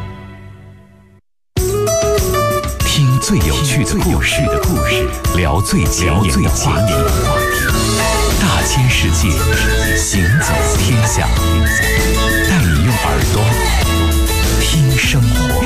听最有趣的故事，聊最前沿的话题。大千世界，行走天下，带你用耳朵听生活。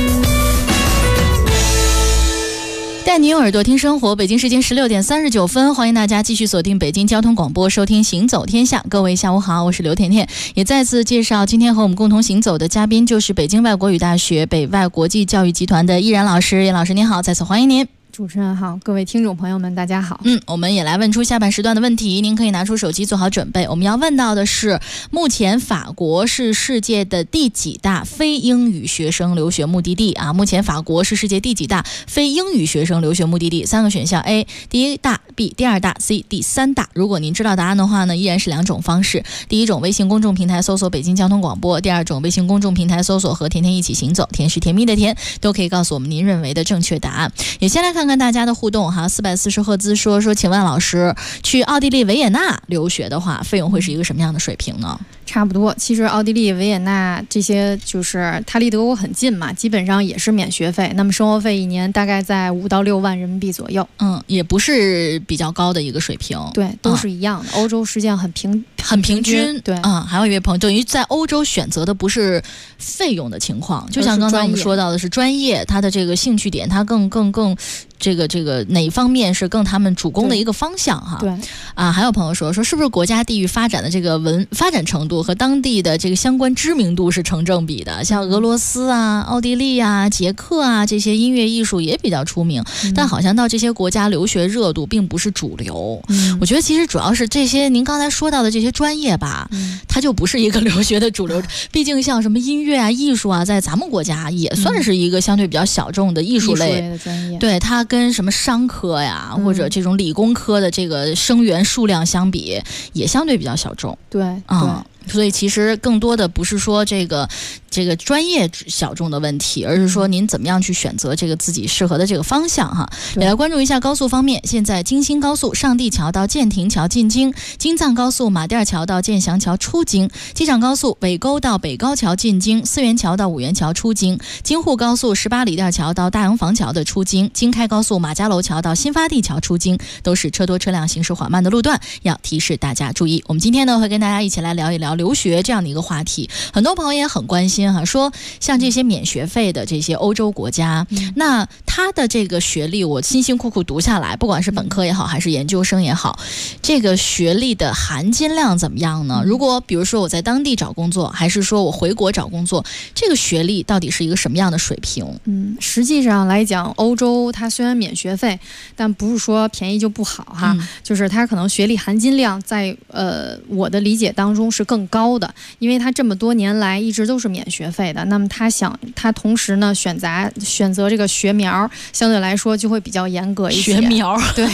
带你用耳朵听生活，北京时间16点39分，欢迎大家继续锁定北京交通广播，收听行走天下。各位下午好，我是刘甜甜，也再次介绍今天和我们共同行走的嘉宾，就是北京外国语大学北外国际教育集团的易然老师。易老师您好，再次欢迎您。 主持人好，各位听众朋友们大家好。 我们也来问出下半时段的问题，您可以拿出手机做好准备。我们要问到的是，目前法国是世界的第几大非英语学生留学目的地啊？目前法国是世界第几大非英语学生留学目的地？3个选项 A 第一大， B 第二大， C 第三大。如果您知道答案的话呢，依然是2种方式。第一种，微信公众平台搜索北京交通广播；第二种，微信公众平台搜索和甜甜一起行走，甜是甜蜜的甜，都可以告诉我们您认为的正确答案。也先来看看大家的互动哈，440赫兹说，请问老师，去奥地利维也纳留学的话，费用会是一个什么样的水平呢？ 差不多，其实奥地利、维也纳这些就是它离德国很近嘛，基本上也是免学费。那么生活费1年大概在5到6万人民币左右。 也不是比较高的一个水平。 对，都是一样的。欧洲实际上很平均。对， 还有一位朋友等于在欧洲选择的不是费用的情况，就像刚才我们说到的是专业，他的这个兴趣点，他更这个哪方面是更他们主攻的一个方向哈？ 对还有朋友说是不是国家地域发展的这个发展程度和当地的这个相关知名度是成正比的？像俄罗斯啊、奥地利啊、捷克啊这些音乐艺术也比较出名，但好像到这些国家留学热度并不是主流。我觉得其实主要是这些您刚才说到的这些专业吧，它就不是一个留学的主流。毕竟像什么音乐啊、艺术啊，在咱们国家也算是一个相对比较小众的艺术类的专业。 对，它跟什么商科呀或者这种理工科的这个生源数量相比，也相对比较小众。 对， 所以其实更多的不是说这个专业小众的问题，而是说您怎么样去选择这个自己适合的这个方向哈。也来关注一下高速方面，现在京新高速上地桥到建亭桥进京，京藏高速马甸桥到建祥桥出京，机场高速尾沟到北高桥进京，四元桥到五元桥出京，京沪高速18里店桥到大洋坊桥的出京，京开高速马家楼桥到新发地桥出京，都是车多车辆行驶缓慢的路段，要提示大家注意。我们今天呢会跟大家一起来聊一聊留学这样的一个话题，很多朋友也很关心哈，说像这些免学费的这些欧洲国家，那他的这个学历我辛辛苦苦读下来，不管是本科也好还是研究生也好，这个学历的含金量怎么样呢？如果比如说我在当地找工作，还是说我回国找工作，这个学历到底是一个什么样的水平？ 实际上来讲，欧洲它虽然免学费，但不是说便宜就不好哈，就是它可能学历含金量在我的理解当中是更高的，因为它这么多年来一直都是免学费的。那么他同时呢选择这个学苗，相对来说就会比较严格一些。 学苗， 对，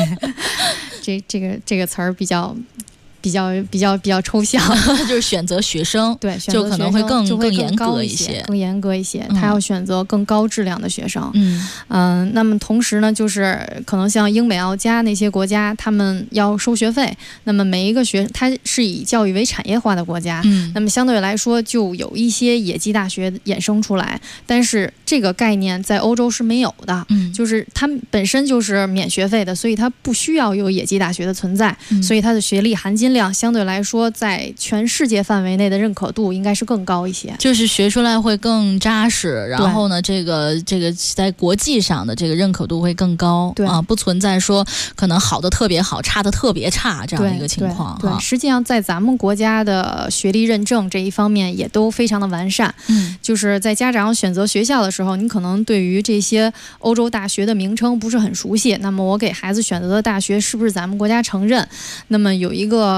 这个词儿比较抽象， 就是选择学生， 对， 就可能会更严格一些， 更严格一些。他要选择更高质量的学生。那么同时呢，就是可能像英美澳加那些国家，他们要收学费。那么每一个它是以教育为产业化的国家，那么相对来说就有一些野鸡大学衍生出来，但是这个概念在欧洲是没有的。就是它本身就是免学费的，所以它不需要有野鸡大学的存在，所以它的学历含金量相对来说在全世界范围内的认可度应该是更高一些， 就是学出来会更扎实，然后呢这个在国际上的这个认可度会更高，不存在说可能好的特别好，差的特别差这样的一个情况。 对，实际上在咱们国家的学历认证这一方面也都非常的完善。就是在家长选择学校的时候，你可能对于这些欧洲大学的名称不是很熟悉，那么我给孩子选择的大学是不是咱们国家承认？那么有一个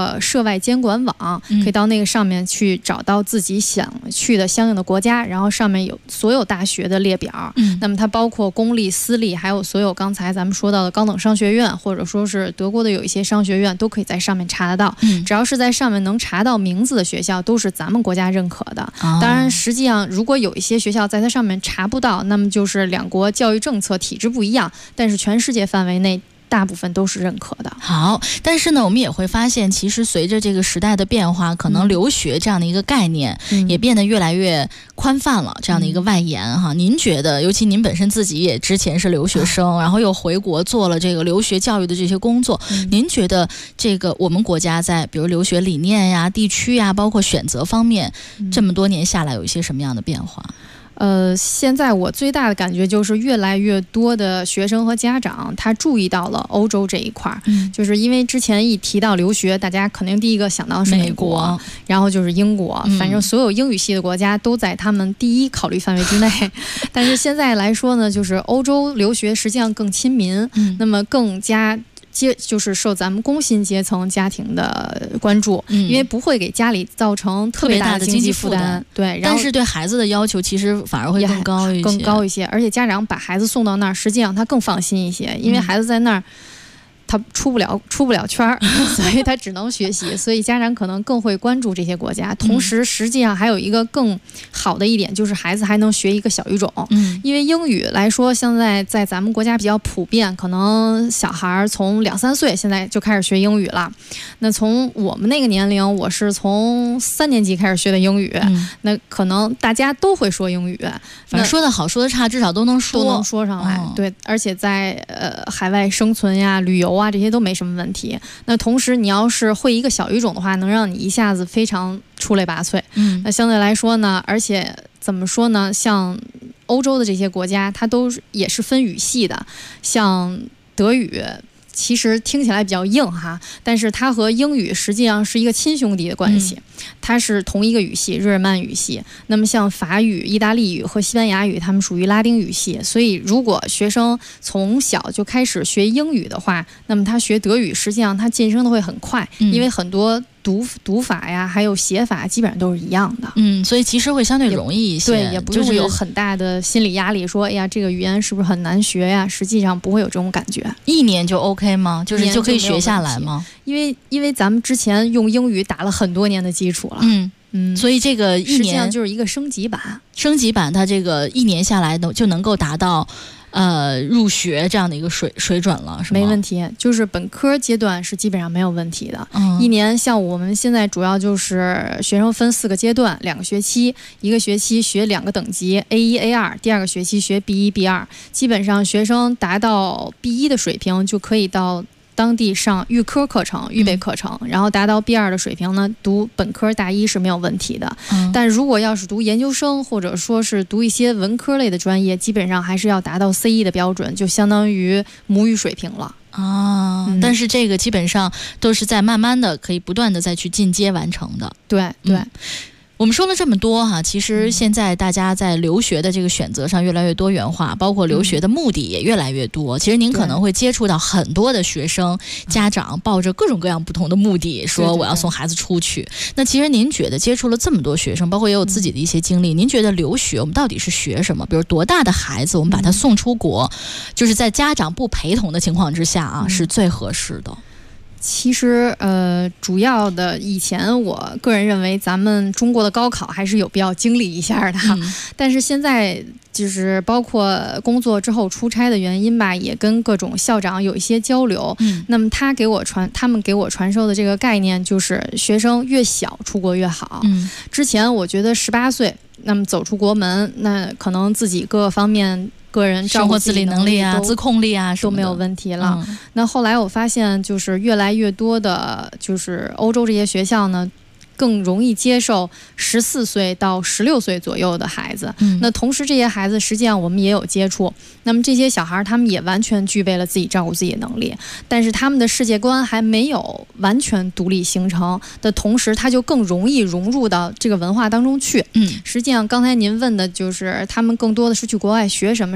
个涉外监管网，可以到那个上面去找到自己想去的相应的国家，然后上面有所有大学的列表。那么它包括公立、私立，还有所有刚才咱们说到的高等商学院，或者说是德国的有一些商学院，都可以在上面查得到。只要是在上面能查到名字的学校，都是咱们国家认可的。当然，实际上如果有一些学校在它上面查不到，那么就是两国教育政策体制不一样，但是全世界范围内大部分都是认可的。 好，但是呢，我们也会发现，其实随着这个时代的变化，可能留学这样的一个概念也变得越来越宽泛了，这样的一个外延哈。您觉得，尤其您本身自己也之前是留学生，然后又回国做了这个留学教育的这些工作，您觉得这个我们国家在比如留学理念呀、地区呀，包括选择方面，这么多年下来有一些什么样的变化？ 现在我最大的感觉就是越来越多的学生和家长他注意到了欧洲这一块，就是因为之前一提到留学，大家肯定第一个想到的是美国，然后就是英国，反正所有英语系的国家都在他们第一考虑范围之内。但是现在来说呢，就是欧洲留学实际上更亲民，那么更加就是受咱们工薪阶层家庭的关注，因为不会给家里造成特别大的经济负担。对，然后但是对孩子的要求其实反而会更高一些， 而且家长把孩子送到那儿，实际上他更放心一些，因为孩子在那儿。他出不了圈儿，所以他只能学习，所以家长可能更会关注这些国家。同时，实际上还有一个更好的一点，就是孩子还能学一个小语种。因为英语来说，现在在咱们国家比较普遍，可能小孩从2、3岁现在就开始学英语了。那从我们那个年龄，我是从3年级开始学的英语，那可能大家都会说英语， 反正说得好说得差，至少都能说上来。对，而且在海外生存呀、旅游啊这些都没什么问题。那同时你要是会一个小语种的话，能让你一下子非常出类拔萃。那相对来说呢，而且怎么说呢，像欧洲的这些国家，它也是分语系的，像德语其实听起来比较硬哈，但是它和英语实际上是一个亲兄弟的关系，它是同一个语系，日耳曼语系。那么像法语、意大利语和西班牙语，他们属于拉丁语系。所以如果学生从小就开始学英语的话，那么他学德语实际上他晋升的会很快，因为很多读法呀，还有写法基本上都是一样的。 所以其实会相对容易一些， 对，也不用有很大的心理压力，说哎呀这个语言是不是很难学呀？实际上不会有这种感觉。 1年就 OK 吗？就是就可以学下来吗？ 因为咱们之前用英语打了很多年的基础了。 所以这个1年实际上就是一个升级版。 它这个1年下来就能够达到入学这样的一个水准了，是吗？ 没问题，就是本科阶段是基本上没有问题的。1年像我们现在主要就是学生分4个阶段，2个学期，一个学期学2个等级 A1、A2， 第2个学期学 B1、B2， 基本上学生达到 B1 的水平就可以到当地上预科课程、预备课程，然后达到 B2 的水平呢，读本科大1是没有问题的。但如果要是读研究生，或者说是读一些文科类的专业，基本上还是要达到 C1 的标准，就相当于母语水平了。 但是这个基本上都是在慢慢的可以不断的再去进阶完成的。 对。 我们说了这么多哈，其实现在大家在留学的这个选择上越来越多元化，包括留学的目的也越来越多。其实您可能会接触到很多的学生家长抱着各种各样不同的目的，说我要送孩子出去。那其实您觉得接触了这么多学生，包括也有自己的一些经历，您觉得留学我们到底是学什么？比如多大的孩子我们把他送出国，就是在家长不陪同的情况之下啊，是最合适的。 其实主要的以前我个人认为咱们中国的高考还是有必要经历一下的，但是现在就是包括工作之后出差的原因吧，也跟各种校长有一些交流。那么他们给我传授的这个概念就是学生越小出国越好。之前我觉得18岁那么走出国门，那可能自己各个方面个人生活自理能力啊、自控力啊都没有问题了。那后来我发现，就是越来越多的，就是欧洲这些学校呢，更容易接受14岁到16岁左右的孩子。那同时这些孩子实际上我们也有接触，那么这些小孩他们也完全具备了自己照顾自己的能力，但是他们的世界观还没有完全独立形成的同时，他就更容易融入到这个文化当中去。实际上刚才您问的就是他们更多的是去国外学什么，是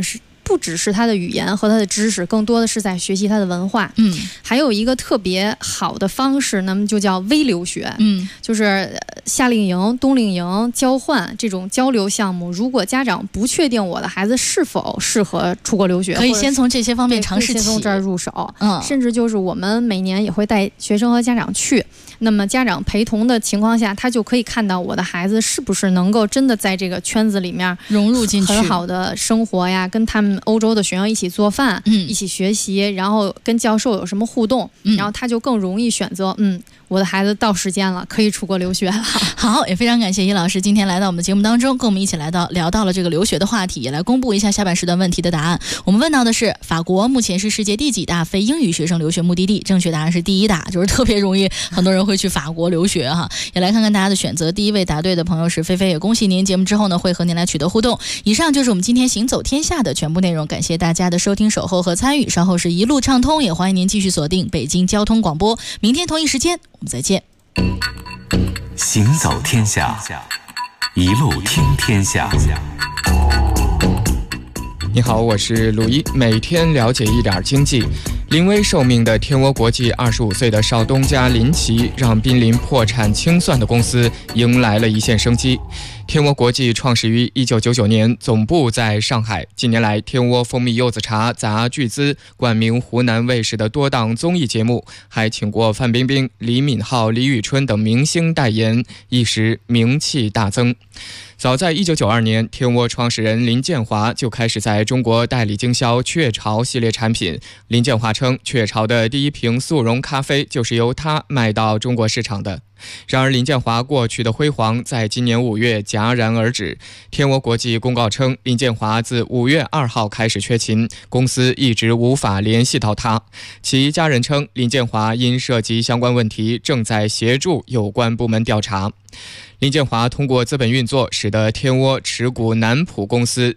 不只是他的语言和他的知识，更多的是在学习他的文化。还有一个特别好的方式，那么就叫微留学。就是夏令营、冬令营、交换这种交流项目。如果家长不确定我的孩子是否适合出国留学， 可以先从这些方面尝试起， 先从这儿入手。甚至就是我们每年也会带学生和家长去。那么家长陪同的情况下，他就可以看到我的孩子是不是能够真的在这个圈子里面融入进去， 很好的生活呀，跟他们欧洲的学生一起做饭，一起学习，然后跟教授有什么互动，然后他就更容易选择，我的孩子到时间了，可以出国留学了。 好，也非常感谢尹老师今天来到我们的节目当中，跟我们一起聊到了这个留学的话题，也来公布一下下半时段问题的答案。我们问到的是法国目前是世界第几大非英语学生留学目的地？正确答案是第1大，就是特别容易，很多人会去法国留学哈。也来看看大家的选择，第一位答对的朋友是菲菲，也恭喜您，节目之后呢会和您来取得互动。以上就是我们今天行走天下的全部内容，感谢大家的收听、守候和参与。稍后是一路畅通，也欢迎您继续锁定北京交通广播，明天同一时间我们再见。 行走天下，一路听天下。 你好，我是鲁一，每天了解一点经济。临危受命的天涡国际25岁的少东家林奇，让濒临破产清算的公司迎来了一线生机。天涡国际创始于1999年，总部在上海。近年来，天涡蜂蜜柚子茶砸巨资，冠名湖南卫视的多档综艺节目，还请过范冰冰、李敏镐、李宇春等明星代言，一时名气大增。早在1992年，天涡创始人林建华就开始在中国代理经销雀巢系列产品。林建华称，雀巢的第一瓶速溶咖啡就是由他卖到中国市场的。然而，林建华过去的辉煌在今年5月戛然而止。天涡国际公告称，林建华自5月2号开始缺勤，公司一直无法联系到他。其家人称，林建华因涉及相关问题，正在协助有关部门调查。林建华通过资本运作，使得天涡持股南浦公司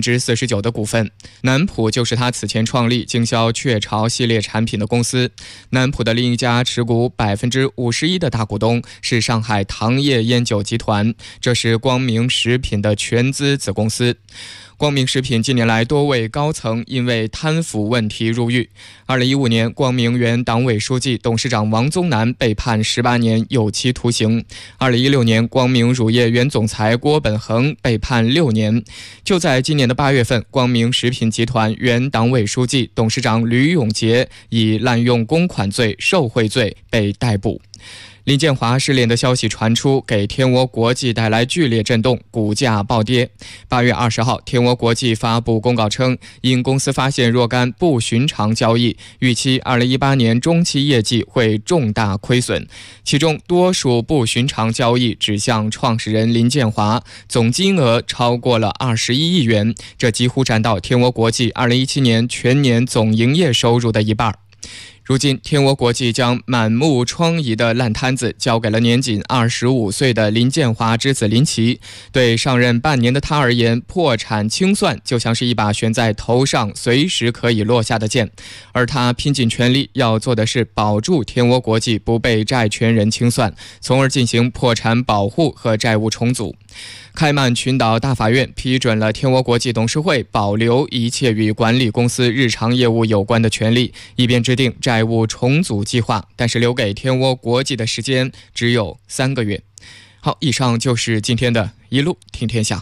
49%的股份。南浦就是他此前创立经销雀巢系列产品的公司。南浦的另一家持股51%的大股东是上海糖业烟酒集团，这是光明食品的全资子公司。光明食品近年来多位高层因为贪腐问题入狱。2015年，光明原党委书记、董事长王宗南被判18年有期徒刑。2016年，光明乳业原总裁郭本恒被判6年。就在今年的8月份，光明食品集团原党委书记、董事长吕永杰以滥用公款罪、受贿罪被逮捕。林建华失联的消息传出，给天涡国际带来剧烈震动，股价暴跌。8月20号，天涡国际发布公告称，因公司发现若干不寻常交易，预期2018年中期业绩会重大亏损。其中多数不寻常交易指向创始人林建华，总金额超过了21亿元，这几乎占到天涡国际2017年全年总营业收入的一半。如今，天涡国际将满目疮痍的烂摊子交给了年仅25岁的林建华之子林奇。对上任半年的他而言，破产清算就像是一把悬在头上随时可以落下的剑，而他拼尽全力要做的是保住天涡国际不被债权人清算，从而进行破产保护和债务重组。开曼群岛大法院批准了天涡国际董事会保留一切与管理公司日常业务有关的权利，以便制定债务重组计划，但是留给天涡国际的时间只有3个月。好，以上就是今天的一路听天下。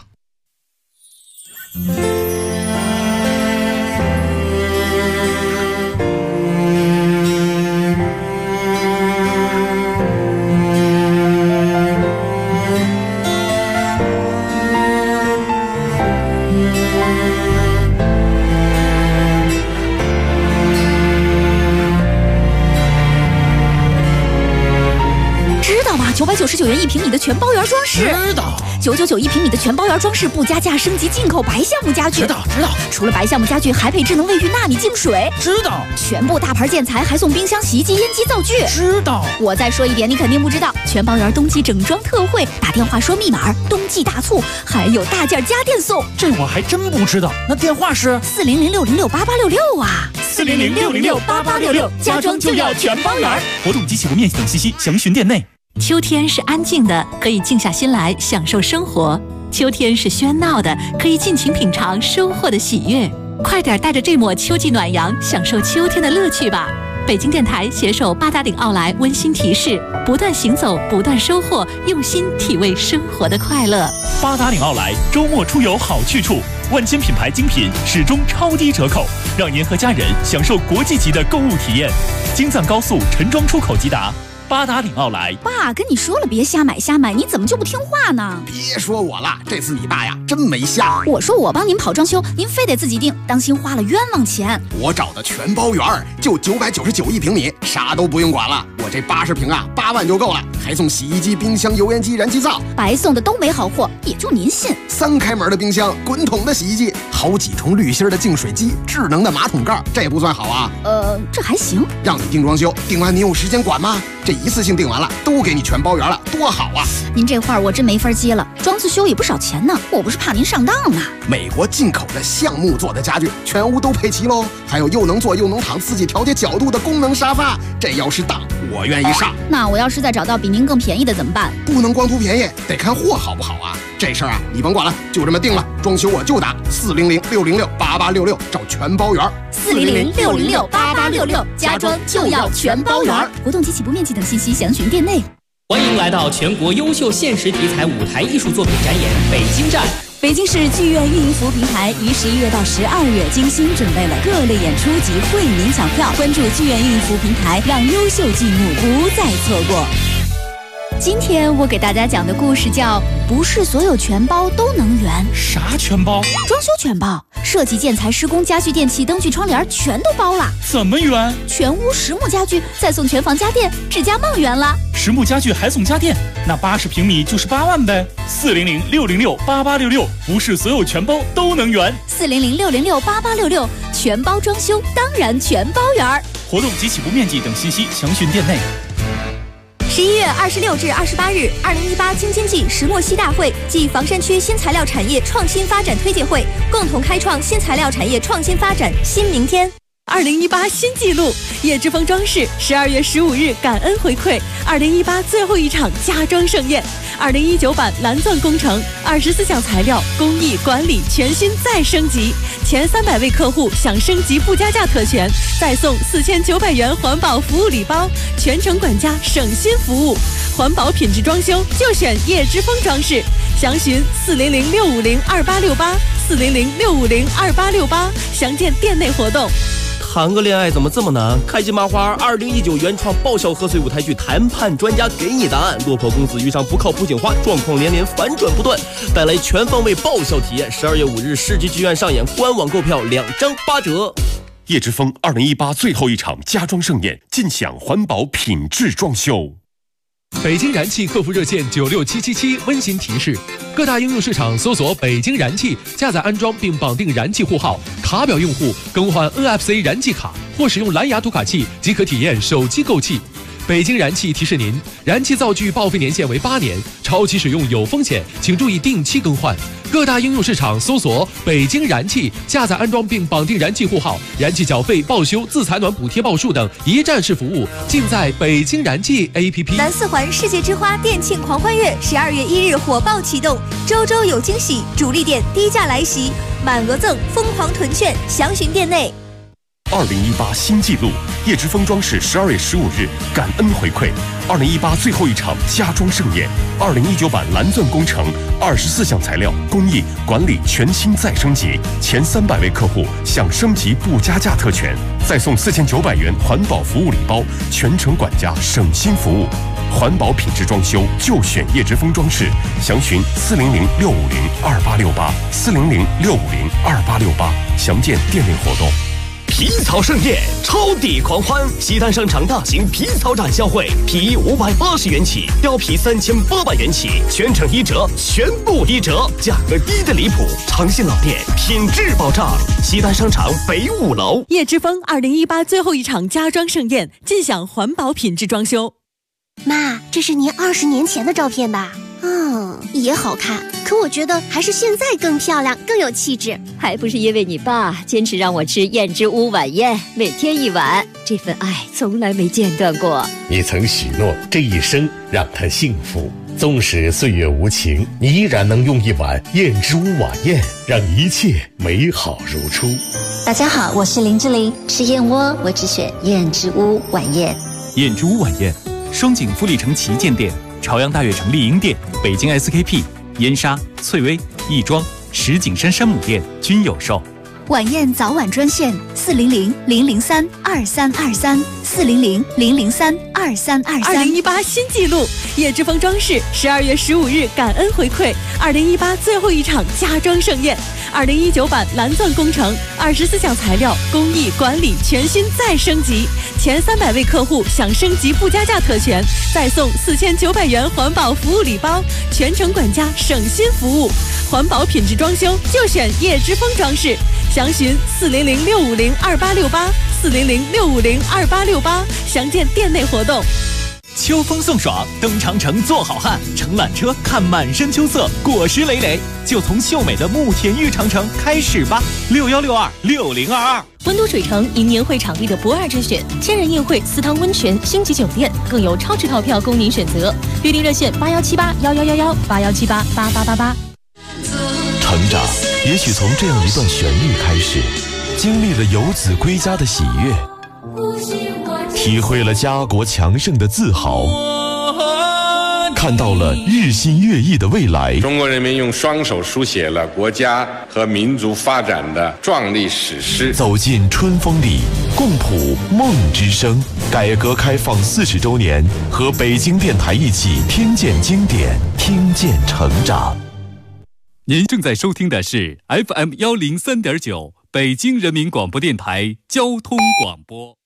999元1平米的全包圆装饰， 知道。 9991平米的全包圆装饰不加价升级进口白橡木家具， 知道。 除了白橡木家具，还配智能卫浴纳米净水， 知道。 全部大牌建材还送冰箱、洗衣机、烟机、灶具， 知道。 我再说一遍，你肯定不知道，全包圆冬季整装特惠，打电话说密码，冬季大促，还有大件家电送。 这我还真不知道，那电话是 400-606-8866啊 ，400-606-8866，家装就要全包圆。活动及起步面积等信息详询店内。 秋天是安静的，可以静下心来享受生活；秋天是喧闹的，可以尽情品尝收获的喜悦。 快点带着这抹秋季暖阳，享受秋天的乐趣吧！北京电台携手八达岭奥莱温馨提示：不断行走，不断收获，用心体味生活的快乐。 八达岭奥莱周末出游好去处，万千品牌精品始终超低折扣，让您和家人享受国际级的购物体验。京藏高速陈庄出口即达。八达岭奥莱。 爸跟你说了别瞎买，你怎么就不听话呢？ 别说我了，这次你爸呀真没瞎。 我说我帮您跑装修，您非得自己定，当心花了冤枉钱。 我找的全包圆，就999一平米，啥都不用管了。我这80平啊，8万就够了，还送洗衣机、冰箱、油烟机、燃气灶。 白送的都没好货，也就您信。 3开门的冰箱，滚筒的洗衣机，好几重滤芯的净水机，智能的马桶盖，这不算好啊？ 这还行。 让你定装修，定完你有时间管吗？这一次性定完了，都给你全包圆了，多好啊！ 您这话我真没法接了，装自修也不少钱呢，我不是怕您上当呢。 美国进口的橡木做的家具，全屋都配齐喽，还有又能坐又能躺、自己调节角度的功能沙发，这要是当，我愿意上。 那我要是再找到比您更便宜的怎么办？ 不能光图便宜，得看货好不好啊！这事儿啊，你甭管了，就这么定了。装修我就打400-606-8866，找全包圆。 400-606-8866，家装就要全包圆。活动及起步面积等信息详询店内。 欢迎来到全国优秀现实题材舞台艺术作品展演北京站。 北京市剧院运营服务平台于11月到12月精心准备了各类演出及惠民抢票，关注剧院运营服务平台，让优秀剧目不再错过。今天我给大家讲的故事叫不是所有全包都能圆。 啥全包？ 装修全包，设计、建材、施工、家具、电器、灯具、窗帘全都包了。 怎么圆？ 全屋实木家具，再送全房家电，指甲梦圆了。 实木家具还送家电，那80平米就是8万呗。400-606-8866，不是所有全包都能圆。 400-606-8866，全包装修当然全包圆。 活动及起步面积等信息详询店内。 11月26至28日，2018京津冀石墨烯大会暨房山区新材料产业创新发展推介会共同开创新材料产业创新发展新明天。 2018新纪录，叶之峰装饰12月15日感恩回馈2018最后一场家装盛宴，2019版蓝钻工程24项材料工艺管理全新再升级，前300位客户享升级不加价特权，再送4900元环保服务礼包，全程管家省心服务，环保品质装修就选叶之峰装饰，详询400-650-2868，400-650-2868，详见店内活动。 谈个恋爱怎么这么难？开心麻花2019原创爆笑贺岁舞台剧谈判专家给你答案。落魄公子遇上不靠谱警花，状况连连，反转不断，带来全方位爆笑体验。12月5日世纪剧院上演，官网购票2张8折。 叶之峰2018最后一场家装盛宴，尽享环保品质装修。 北京燃气客服热线96777温馨提示：各大应用市场搜索北京燃气，下载安装并绑定燃气户号，卡表用户更换 NFC 燃气卡或使用蓝牙读卡器即可体验手机购气。北京燃气提示您，燃气灶具报废年限为8年，超期使用有风险，请注意定期更换。各大应用市场搜索北京燃气，下载安装并绑定燃气户号，燃气缴费、报修、自采暖补贴报数等一站式服务尽在北京燃气 APP。 南四环世界之花店庆狂欢月12月1日火爆启动，周周有惊喜，主力店低价来袭，满额赠，疯狂囤券，详询店内。 2018新纪录，叶之峰装饰12月15日感恩回馈2018最后一场家装盛宴，2019版蓝钻工程24项材料工艺管理全新再升级，前300位客户享升级不加价特权，再送4900元环保服务礼包，全程管家省心服务。环保品质装修就选叶之峰装饰，详询400-650-2868，400-650-2868，详见店内活动。 皮草盛宴，超抵狂欢！西单商场大型皮草展销会，皮衣580元起，貂皮3800元起，全程1折，全部1折，价格低得离谱，诚信老店，品质保障。西单商场北5楼。 叶之峰2018最后一场家装盛宴，尽享环保品质装修。 妈，这是您20年前的照片吧？也好看，可我觉得还是现在更漂亮，更有气质。 还不是因为你爸坚持让我吃燕之屋晚宴，每天1碗，这份爱从来没间断过。 你曾许诺这一生让他幸福， 纵使岁月无情，你依然能用一碗燕之屋晚宴，让一切美好如初。 大家好，我是林志玲，吃燕窝我只选燕之屋晚宴。 燕之屋晚宴，双井富力城旗舰店、朝阳大悦城丽婴店、北京 SKP、燕莎、翠微、亦庄、石景山山姆店均有售。 晚宴早晚专线400-003-2323，400-003-2323。2018 新纪录，叶之峰装饰12月15日感恩回馈2018最后一场家装盛宴，2019版蓝钻工程24项材料工艺管理全新再升级，前300位客户享升级不加价特权，再送4900元环保服务礼包，全程管家省心服务，环保品质装修就选叶之峰装饰。详询400-650-2868，400-650-2868，详见店内活动。 秋风送爽，登长城做好汉，乘缆车看满山秋色，果实累累，就从秀美的慕田峪长城开始吧。61626022。 温都水城迎年会场地的不二之选，千人宴会、私汤温泉、星级酒店，更有超值套票供您选择。预订热线81781111，8178888888。 成长也许从这样一段旋律开始，经历了游子归家的喜悦，体会了家国强盛的自豪，看到了日新月异的未来。 中国人民用双手书写了国家和民族发展的壮丽史诗。 走进春风里，共谱梦之声。改革开放40周年，和北京电台一起听见经典，听见成长。 您正在收听的是 FM103.9北京人民广播电台交通广播。